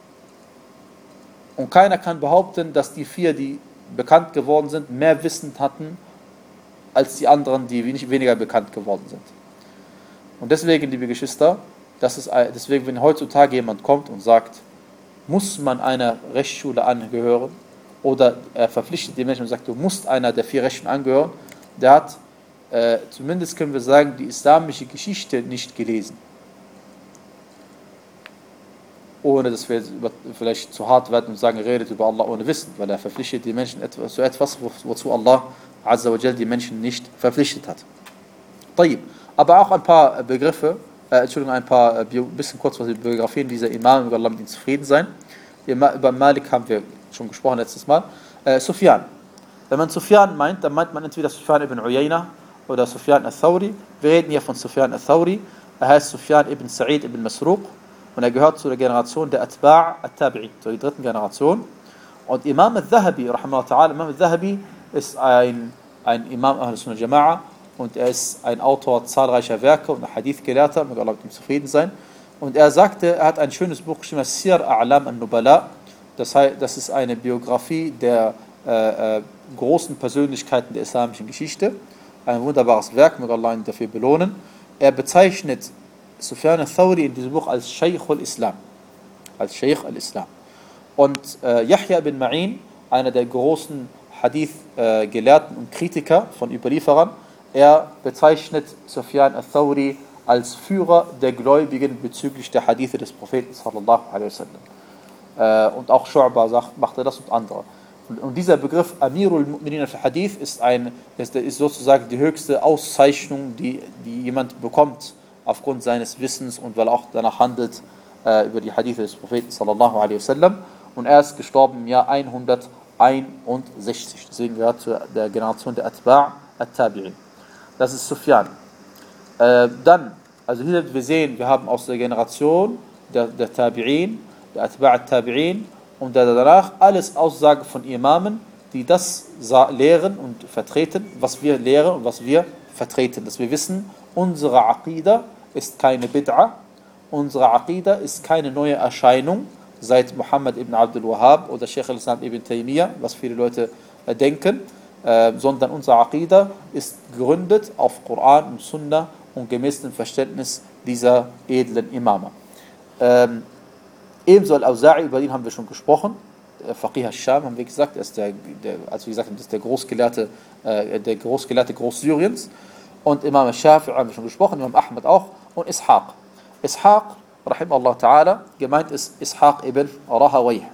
Und keiner kann behaupten, dass die vier, die bekannt geworden sind, mehr Wissen hatten, als die anderen, die weniger bekannt geworden sind. Und deswegen, liebe Geschwister, das ist, deswegen, wenn heutzutage jemand kommt und sagt, muss man einer Rechtsschule angehören, oder er verpflichtet die Menschen und sagt, du musst einer der vier Rechtsschulen angehören, der hat, äh, zumindest können wir sagen, die islamische Geschichte nicht gelesen. Ohne dass wir über, vielleicht zu hart werden und sagen, er redet über Allah ohne Wissen, weil er verpflichtet die Menschen etwas, zu etwas, wo, wozu Allah Azza wa Jal die Menschen nicht verpflichtet hat. Aber auch ein paar Begriffe, Äh, Entschuldigung, ein paar, ein äh, bisschen kurz was die Biografien dieser Imam, über Allah mit ihnen zufrieden sein. Über Malik haben wir schon gesprochen letztes Mal. Äh, Sufyan. Wenn man Sufyan meint, dann meint man entweder Sufyan ibn Uyayna oder Sufyan al-Thawri. Wir reden hier von Sufyan al-Thawri. Er heißt Sufyan ibn Sa'id ibn Masruq und er gehört zu der Generation der Atba' al-Tabi'in, zu der dritten Generation. Und Imam al-Dhahabi, rahimahullah ta'ala, Imam al-Dhahabi ist ein, ein Imam Ahl-Sunnah Jama'a, und er ist ein Autor zahlreicher Werke und ein Hadith-Gelehrter, mit Allah mit ihm zufrieden sein. Und er sagte, er hat ein schönes Buch geschrieben, Sir A'lam al-Nubala. Das heißt, das ist eine Biografie der äh, äh, großen Persönlichkeiten der islamischen Geschichte. Ein wunderbares Werk, mit Allah ihn dafür belohnen. Er bezeichnet Sufyan al-Thawri in diesem Buch als Shaykh al-Islam. Als Shaykh al-Islam. Und äh, Yahya bin Ma'in, einer der großen Hadith-Gelehrten äh, und Kritiker von Überlieferern, er bezeichnet Sufyan al-Thawri als Führer der Gläubigen bezüglich der Hadithe des Propheten sallallahu alaihi wasallam. Äh, und auch Shu'ba sagt, machte das und andere. Und, und dieser Begriff Amirul Mu'minin al-Hadith ist, ein, ist, ist sozusagen die höchste Auszeichnung, die, die jemand bekommt aufgrund seines Wissens und weil er auch danach handelt äh, über die Hadithe des Propheten sallallahu alaihi wasallam. Und er ist gestorben im Jahr hunderteinundsechzig. Deswegen gehört zu der Generation der Atba' al-Tabi'in. Das ist Sufyan. Äh, dann, also hier wir sehen, wir haben aus der Generation der, der Tabi'in, der Atba' al-Tabi'in und der danach alles Aussagen von Imamen, die das lehren und vertreten, was wir lehren und was wir vertreten. Dass wir wissen, unsere Aqida ist keine Bid'a, unsere Aqida ist keine neue Erscheinung seit Muhammad ibn Abdul Wahhab oder Sheikh al-Islam ibn Taymiyyah, was viele Leute äh, denken. äh, sondern unser Aqidah ist gegründet auf Koran und Sunna und gemäß dem Verständnis dieser edlen Imame. Ähm, ebenso Al-Awza'i, über ihn haben wir schon gesprochen. Faqih al-Sham haben wir gesagt, er ist der, der, also wie gesagt, das ist der Großgelehrte, äh, der Großgelehrte Großsyriens. Und Imam al-Shafi'i haben wir schon gesprochen, Imam Ahmad auch. Und Ishaq. Ishaq, rahimahullah ta'ala, gemeint ist Ishaq ibn Rahawayh.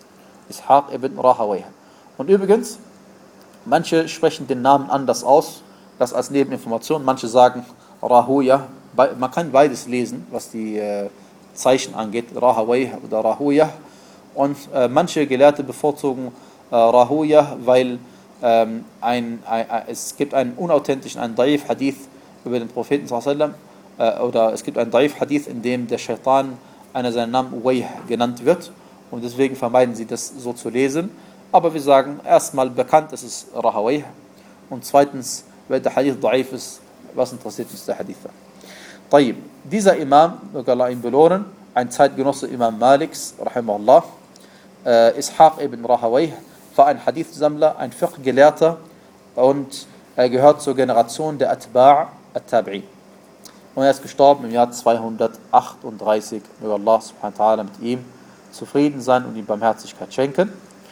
Ishaq ibn Rahawayh. Und übrigens, manche sprechen den Namen anders aus, das als Nebeninformation. Manche sagen Rahuya. Man kann beides lesen, was die äh, Zeichen angeht, Rahawayh oder Rahuya. Und äh, manche Gelehrte bevorzugen äh, Rahuya, weil ähm, ein, ein, ein, es gibt einen unauthentischen, einen Daif Hadith über den Propheten sallallahu alaihi wasallam, äh, oder es gibt einen Daif Hadith, in dem der Shaitan einer seiner Namen Uwayh genannt wird, und deswegen vermeiden sie das so zu lesen. Aber wir sagen, erstmal bekannt ist es Rahawayh, und zweitens, wenn der Hadith Daif ist, was interessiert uns der Hadith? Tayyib. Dieser Imam, möge Allah ihn belohnen, ein Zeitgenosse Imam Maliks, rahimahullah, äh, Ishaq ibn Rahawayh, war ein Hadith-Sammler, ein Fiqh-Gelehrter, und er gehört zur Generation der Atba' at-Tabi'in. Und er ist gestorben im Jahr zweihundertachtunddreißig. Möge Allah subhanahu wa ta'ala mit ihm zufrieden sein und ihm Barmherzigkeit schenken.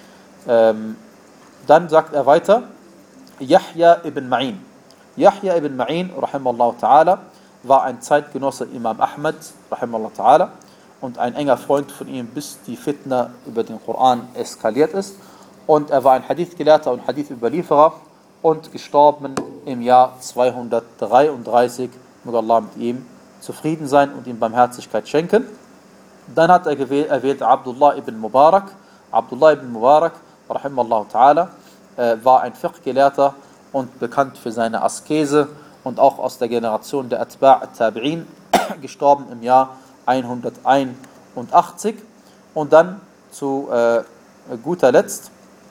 Ähm, dann sagt er weiter, Yahya ibn Ma'in. Yahya ibn Ma'in, rahimahullah ta'ala, war ein Zeitgenosse Imam Ahmad, rahimahullah ta'ala, und ein enger Freund von ihm, bis die Fitna über den Koran eskaliert ist. Und er war ein Hadith-Gelehrter und Hadith-Überlieferer und gestorben im Jahr zweihundertdreiunddreißig. Möge Allah mit ihm zufrieden sein und ihm Barmherzigkeit schenken. Dann hat er gewählt, erwählt Abdullah ibn Mubarak. Abdullah ibn Mubarak, rahimahullah ta'ala, äh, war ein Fiqh-Gelehrter und bekannt für seine Askese und auch aus der Generation der Atba' at-Tabi'in, gestorben im Jahr hunderteinundachtzig. Und dann zu äh, guter Letzt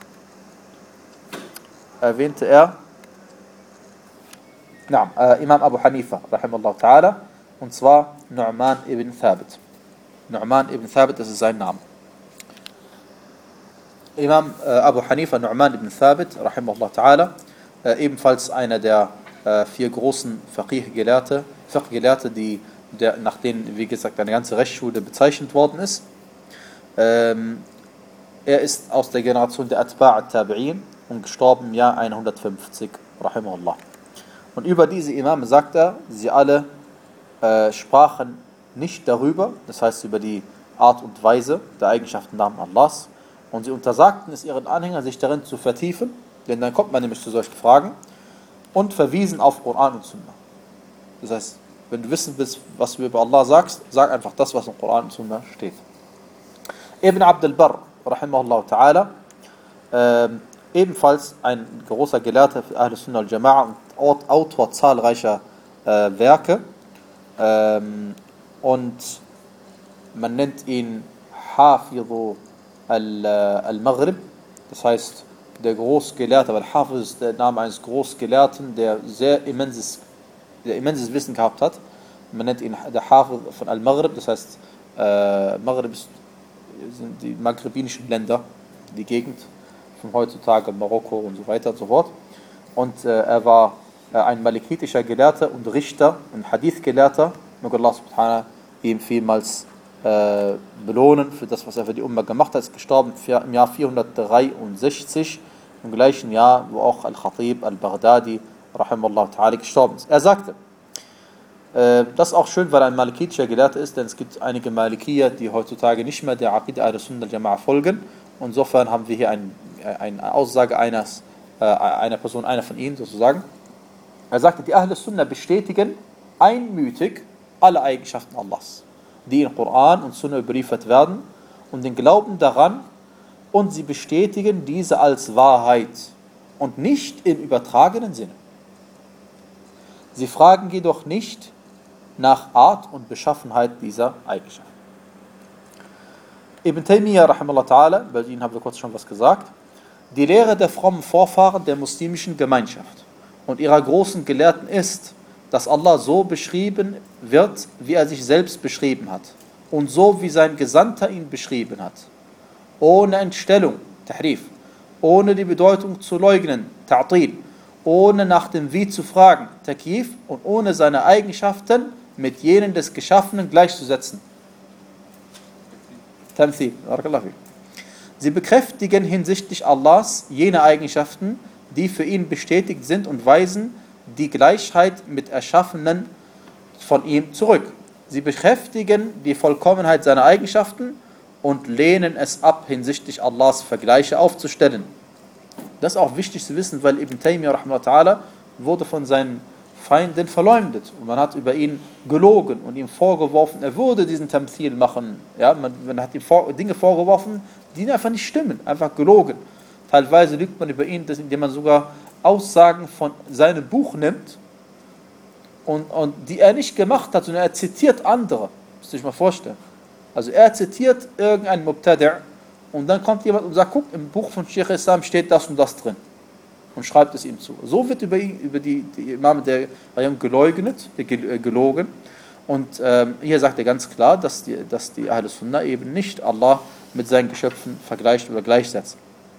erwähnte er na, äh, Imam Abu Hanifa, rahimahullah ta'ala, und zwar Nu'man ibn Thabit. Nu'man ibn Thabit, das ist sein Name. Imam äh, Abu Hanifa, Nu'man ibn Thabit, rahimahullah ta'ala, äh, ebenfalls einer der äh, vier großen Faqih-Gelehrte, Fiqh-Gelehrte, die der, nach denen, wie gesagt, eine ganze Rechtsschule bezeichnet worden ist. Ähm, er ist aus der Generation der Atba' at-Tabi'in und gestorben im Jahr hundertfünfzig, rahimahullah. Und über diese Imame sagt er, sie alle äh, sprachen nicht darüber, das heißt über die Art und Weise der Eigenschaften Namen Allahs, und sie untersagten es ihren Anhängern, sich darin zu vertiefen, denn dann kommt man nämlich zu solchen Fragen, und verwiesen auf Koran und Sunna. Das heißt, wenn du wissen willst, was du über Allah sagst, sag einfach das, was im Koran und Sunna steht. Ibn Abd al-Barr, rahimahullah ta'ala, äh, ebenfalls ein großer Gelehrter für Ahl Sunnah al-Jama'a und Autor zahlreicher äh, Werke, ähm, und man nennt ihn Hafidhu al-Maghrib, das heißt der Großgelehrte, weil Hafiz ist der Name eines Großgelehrten, der sehr immenses, der immenses Wissen gehabt hat. Man nennt ihn der Hafiz von al-Maghrib, das heißt äh, Maghrib ist, sind die maghribinischen Länder, die Gegend von heutzutage, Marokko und so weiter und so fort. Und äh, er war äh, ein malikitischer Gelehrter und Richter, ein Hadith-Gelehrter. Möge Allah subhanahu ihm vielmals äh, belohnen für das, was er für die Umma gemacht hat. Er ist gestorben im Jahr vierhundertdreiundsechzig, im gleichen Jahr, wo auch Al-Khatib al-Baghdadi rahimahullah ta'ala gestorben ist. Er sagte, äh, das ist auch schön, weil er ein malikitischer Gelehrter ist, denn es gibt einige Malikier, die heutzutage nicht mehr der Aqidah Ahl-Sunnah al-Jama'a folgen. Und insofern haben wir hier ein, eine Aussage eines, äh, einer Person, einer von ihnen sozusagen. Er sagte, die Ahl-Sunnah bestätigen einmütig alle Eigenschaften Allahs, die in Koran und Sunna überliefert werden, und den Glauben daran, und sie bestätigen diese als Wahrheit und nicht im übertragenen Sinne. Sie fragen jedoch nicht nach Art und Beschaffenheit dieser Eigenschaften. Ibn Taymiyyah, rahimahullah ta'ala, bei Ihnen haben wir kurz schon was gesagt, die Lehre der frommen Vorfahren der muslimischen Gemeinschaft und ihrer großen Gelehrten ist, dass Allah so beschrieben wird, wie er sich selbst beschrieben hat und so wie sein Gesandter ihn beschrieben hat, ohne Entstellung, Tahrif, ohne die Bedeutung zu leugnen, Ta'til, ohne nach dem Wie zu fragen, Takyif, und ohne seine Eigenschaften mit jenen des Geschaffenen gleichzusetzen. Tamthil. Sie bekräftigen hinsichtlich Allahs jene Eigenschaften, die für ihn bestätigt sind, und weisen die Gleichheit mit Erschaffenen von ihm zurück. Sie bekräftigen die Vollkommenheit seiner Eigenschaften und lehnen es ab, hinsichtlich Allahs Vergleiche aufzustellen. Das ist auch wichtig zu wissen, weil Ibn Taymiyyah rahimahullah wurde von seinen Feinden verleumdet. Und man hat über ihn gelogen und ihm vorgeworfen, er würde diesen Tamthil machen. Ja, man, man hat ihm vor, Dinge vorgeworfen, die einfach nicht stimmen, einfach gelogen. Teilweise lügt man über ihn, indem man sogar Aussagen von seinem Buch nimmt, und, und die er nicht gemacht hat, sondern er zitiert andere. Müsst ihr euch mal vorstellen. Also er zitiert irgendeinen Mubtadi' und dann kommt jemand und sagt, guck, im Buch von Sheikh Islam steht das und das drin. Und schreibt es ihm zu. So wird über, ihn, über die, die Imame der Rayam geleugnet, gelogen. Und ähm, hier sagt er ganz klar, dass die, dass die Ahl Sunnah eben nicht Allah mit seinen Geschöpfen vergleicht oder gleichsetzt.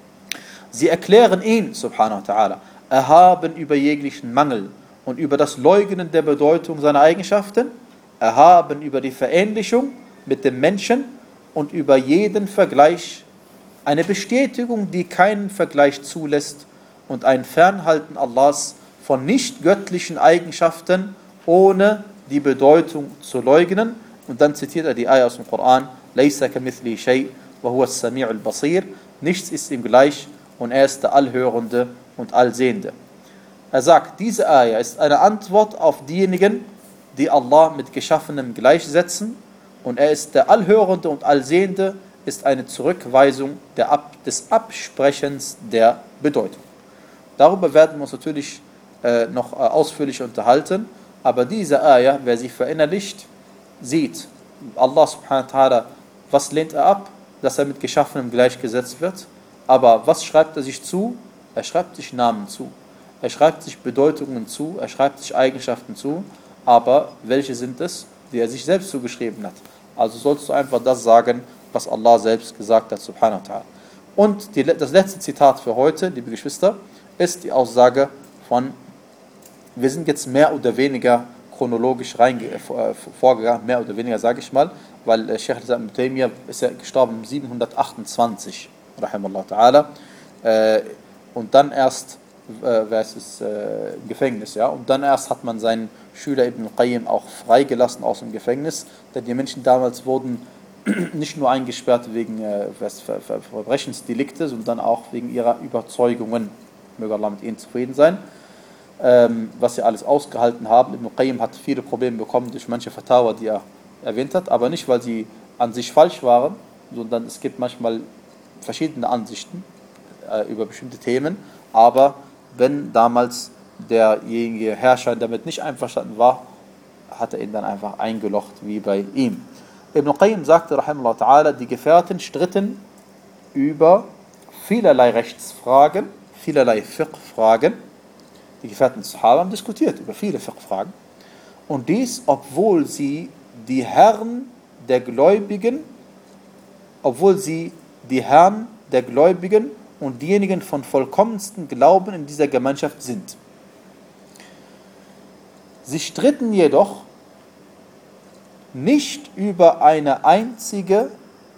Sie erklären ihn, subhanahu wa ta'ala, erhaben über jeglichen Mangel und über das Leugnen der Bedeutung seiner Eigenschaften, erhaben über die Verähnlichung mit dem Menschen und über jeden Vergleich, eine Bestätigung, die keinen Vergleich zulässt, und ein Fernhalten Allahs von nicht göttlichen Eigenschaften, ohne die Bedeutung zu leugnen. Und dann zitiert er die Ayah aus dem Koran, Laysa kamithli shay wa huwa as-sami'ul basir, nichts ist ihm gleich und er ist der Allhörende und Allsehende. Er sagt, diese Ayah ist eine Antwort auf diejenigen, die Allah mit Geschaffenem gleichsetzen, und er ist der Allhörende und Allsehende, ist eine Zurückweisung der Ab- des Absprechens der Bedeutung. Darüber werden wir uns natürlich äh, noch äh, ausführlich unterhalten, aber diese Ayah, wer sie verinnerlicht, sieht, Allah subhanahu wa ta'ala, was lehnt er ab? Dass er mit Geschaffenem gleichgesetzt wird. Aber was schreibt er sich zu? Er schreibt sich Namen zu. Er schreibt sich Bedeutungen zu, er schreibt sich Eigenschaften zu, aber welche sind es, die er sich selbst zugeschrieben hat? Also sollst du einfach das sagen, was Allah selbst gesagt hat, subhanahu wa ta'ala. Und die, das letzte Zitat für heute, liebe Geschwister, ist die Aussage von, wir sind jetzt mehr oder weniger chronologisch reinge, äh, vorgegangen, mehr oder weniger sage ich mal, weil äh, Sheikh Ibn Taymiyyah ist ja gestorben siebenhundertachtundzwanzig, rahimahullah ta'ala, äh, und dann erst, äh, wer ist es, äh, im Gefängnis, ja, und dann erst hat man seinen Schüler Ibn Qayyim auch freigelassen aus dem Gefängnis, denn die Menschen damals wurden nicht nur eingesperrt wegen äh, Ver Ver Verbrechensdelikte, sondern auch wegen ihrer Überzeugungen. Möge Allah mit ihnen zufrieden sein. Ähm, was sie alles ausgehalten haben. Ibn Qayyim hat viele Probleme bekommen durch manche Fatawa, die er erwähnt hat, aber nicht, weil sie an sich falsch waren, sondern es gibt manchmal verschiedene Ansichten äh, über bestimmte Themen, aber wenn damals derjenige Herrscher damit nicht einverstanden war, hat er ihn dann einfach eingelocht, wie bei ihm. Ibn Qayyim sagte, rahimahullah ta'ala, die Gefährten stritten über vielerlei Rechtsfragen, vielerlei Fiqh-Fragen. Die Gefährten des Sahaba haben diskutiert über viele Fiqh-Fragen. Und dies, obwohl sie die Herren der Gläubigen, obwohl sie die Herren der Gläubigen und diejenigen von vollkommensten Glauben in dieser Gemeinschaft sind. Sie stritten jedoch nicht über eine einzige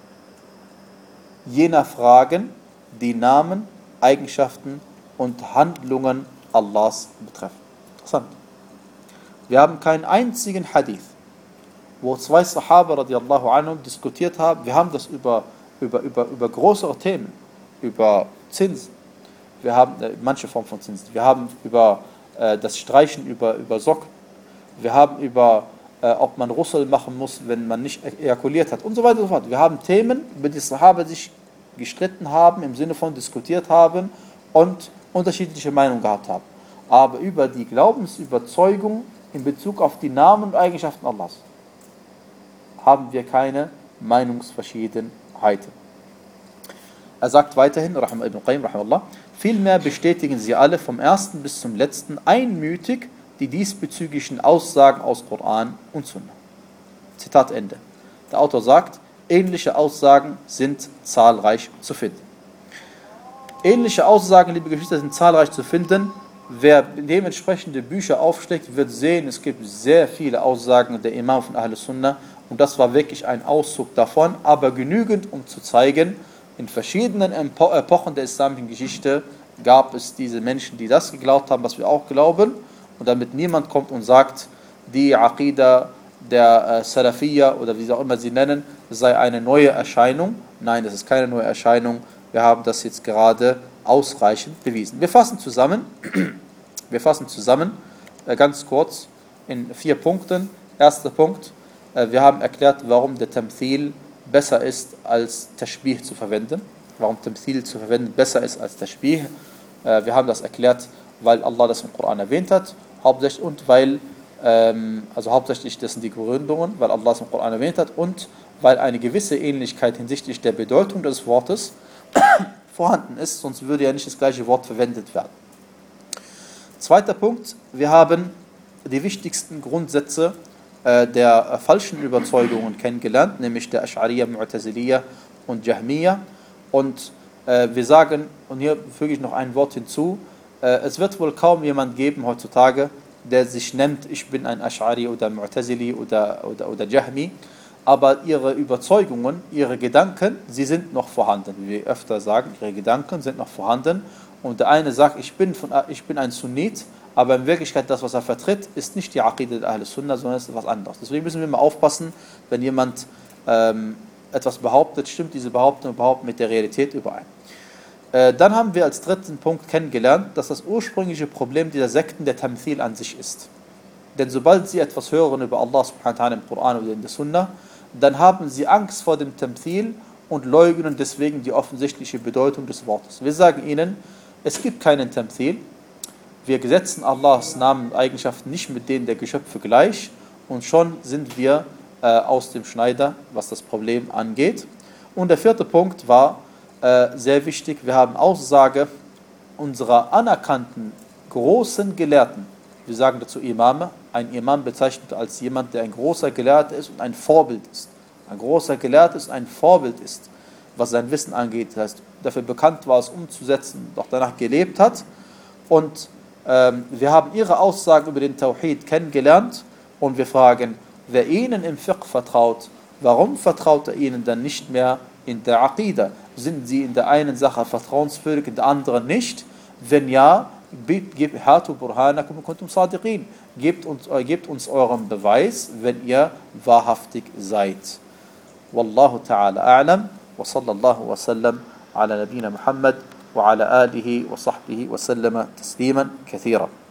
jener Fragen, die Namen, Eigenschaften und Handlungen Allahs betreffen. Interessant. Wir haben keinen einzigen Hadith, wo zwei Sahaba radiallahu anhum diskutiert haben. Wir haben das über, über, über, über größere Themen, über Zinsen. Wir haben äh, manche Form von Zinsen. Wir haben über äh, das Streichen über, über Socken. Wir haben über, äh, ob man Russel machen muss, wenn man nicht ejakuliert hat und so weiter und so fort. Wir haben Themen, über die Sahaba sich gestritten haben, im Sinne von diskutiert haben und unterschiedliche Meinungen gehabt haben. Aber über die Glaubensüberzeugung in Bezug auf die Namen und Eigenschaften Allahs haben wir keine Meinungsverschiedenheiten. Er sagt weiterhin, Rahim Ibn Qayyim, rahimahullah, vielmehr bestätigen sie alle vom ersten bis zum letzten einmütig die diesbezüglichen Aussagen aus Koran und Sunna. Zitat Ende. Der Autor sagt, ähnliche Aussagen sind zahlreich zu finden. Ähnliche Aussagen, liebe Geschwister, sind zahlreich zu finden. Wer dementsprechende Bücher aufschlägt, wird sehen, es gibt sehr viele Aussagen der Imam von Ahl Sunnah und das war wirklich ein Auszug davon, aber genügend, um zu zeigen, in verschiedenen Epochen der islamischen Geschichte gab es diese Menschen, die das geglaubt haben, was wir auch glauben, und damit niemand kommt und sagt, die Aqida der äh, Salafiyya oder wie sie auch immer sie nennen, sei eine neue Erscheinung. Nein, das ist keine neue Erscheinung. Wir haben das jetzt gerade ausreichend bewiesen. Wir fassen zusammen, wir fassen zusammen, äh, ganz kurz, in vier Punkten. Erster Punkt, äh, wir haben erklärt, warum der Tamthil besser ist, als Tashbih zu verwenden. Warum Tamthil zu verwenden besser ist als Tashbih. Äh, wir haben das erklärt, weil Allah das im Koran erwähnt hat, hauptsächlich, und weil, ähm, also hauptsächlich, das sind die Gründungen, weil Allah es im Koran erwähnt hat und weil eine gewisse Ähnlichkeit hinsichtlich der Bedeutung des Wortes vorhanden ist, sonst würde ja nicht das gleiche Wort verwendet werden. Zweiter Punkt, wir haben die wichtigsten Grundsätze äh, der äh, falschen Überzeugungen kennengelernt, nämlich der Ash'ariyya, Mu'taziliyya und Jahmiyya. Und äh, wir sagen, und hier füge ich noch ein Wort hinzu, äh, es wird wohl kaum jemand geben heutzutage, der sich nennt, ich bin ein Ash'ari oder Mu'tazili oder, oder, oder Jahmi, aber ihre Überzeugungen, ihre Gedanken, sie sind noch vorhanden. Wie wir öfter sagen, ihre Gedanken sind noch vorhanden. Und der eine sagt, ich bin, von, ich bin ein Sunnit, aber in Wirklichkeit das, was er vertritt, ist nicht die Aqida der Ahl Sunnah, sondern ist etwas anderes. Deswegen müssen wir mal aufpassen, wenn jemand ähm, etwas behauptet, stimmt diese Behauptung überhaupt mit der Realität überein. Äh, dann haben wir als dritten Punkt kennengelernt, dass das ursprüngliche Problem dieser Sekten der Tamthil an sich ist. Denn sobald sie etwas hören über Allah subhanahu wa ta'ala im Koran oder in der Sunnah, dann haben sie Angst vor dem Tamthil und leugnen deswegen die offensichtliche Bedeutung des Wortes. Wir sagen ihnen, es gibt keinen Tamthil, wir setzen Allahs Namen und Eigenschaften nicht mit denen der Geschöpfe gleich und schon sind wir äh, aus dem Schneider, was das Problem angeht. Und der vierte Punkt war äh, sehr wichtig, wir haben Aussage unserer anerkannten großen Gelehrten. Wir sagen dazu Imame. Ein Imam bezeichnet als jemand, der ein großer Gelehrter ist und ein Vorbild ist. Ein großer Gelehrter ist, ein Vorbild ist, was sein Wissen angeht. Das heißt, dafür bekannt war, es umzusetzen, doch danach gelebt hat. Und ähm, wir haben ihre Aussagen über den Tawhid kennengelernt und wir fragen, wer ihnen im Fiqh vertraut, warum vertraut er ihnen dann nicht mehr in der Aqida? Sind sie in der einen Sache vertrauenswürdig, in der anderen nicht? Wenn ja, hatu burhanakum kuntum sadiqin. Gebt uns, äh, gebt uns euren Beweis, wenn ihr wahrhaftig seid. Wallahu ta'ala a'lam wa sallallahu wa sallam ala nabina Muhammad wa ala alihi wa sahbihi wa sallama tasliman kathira.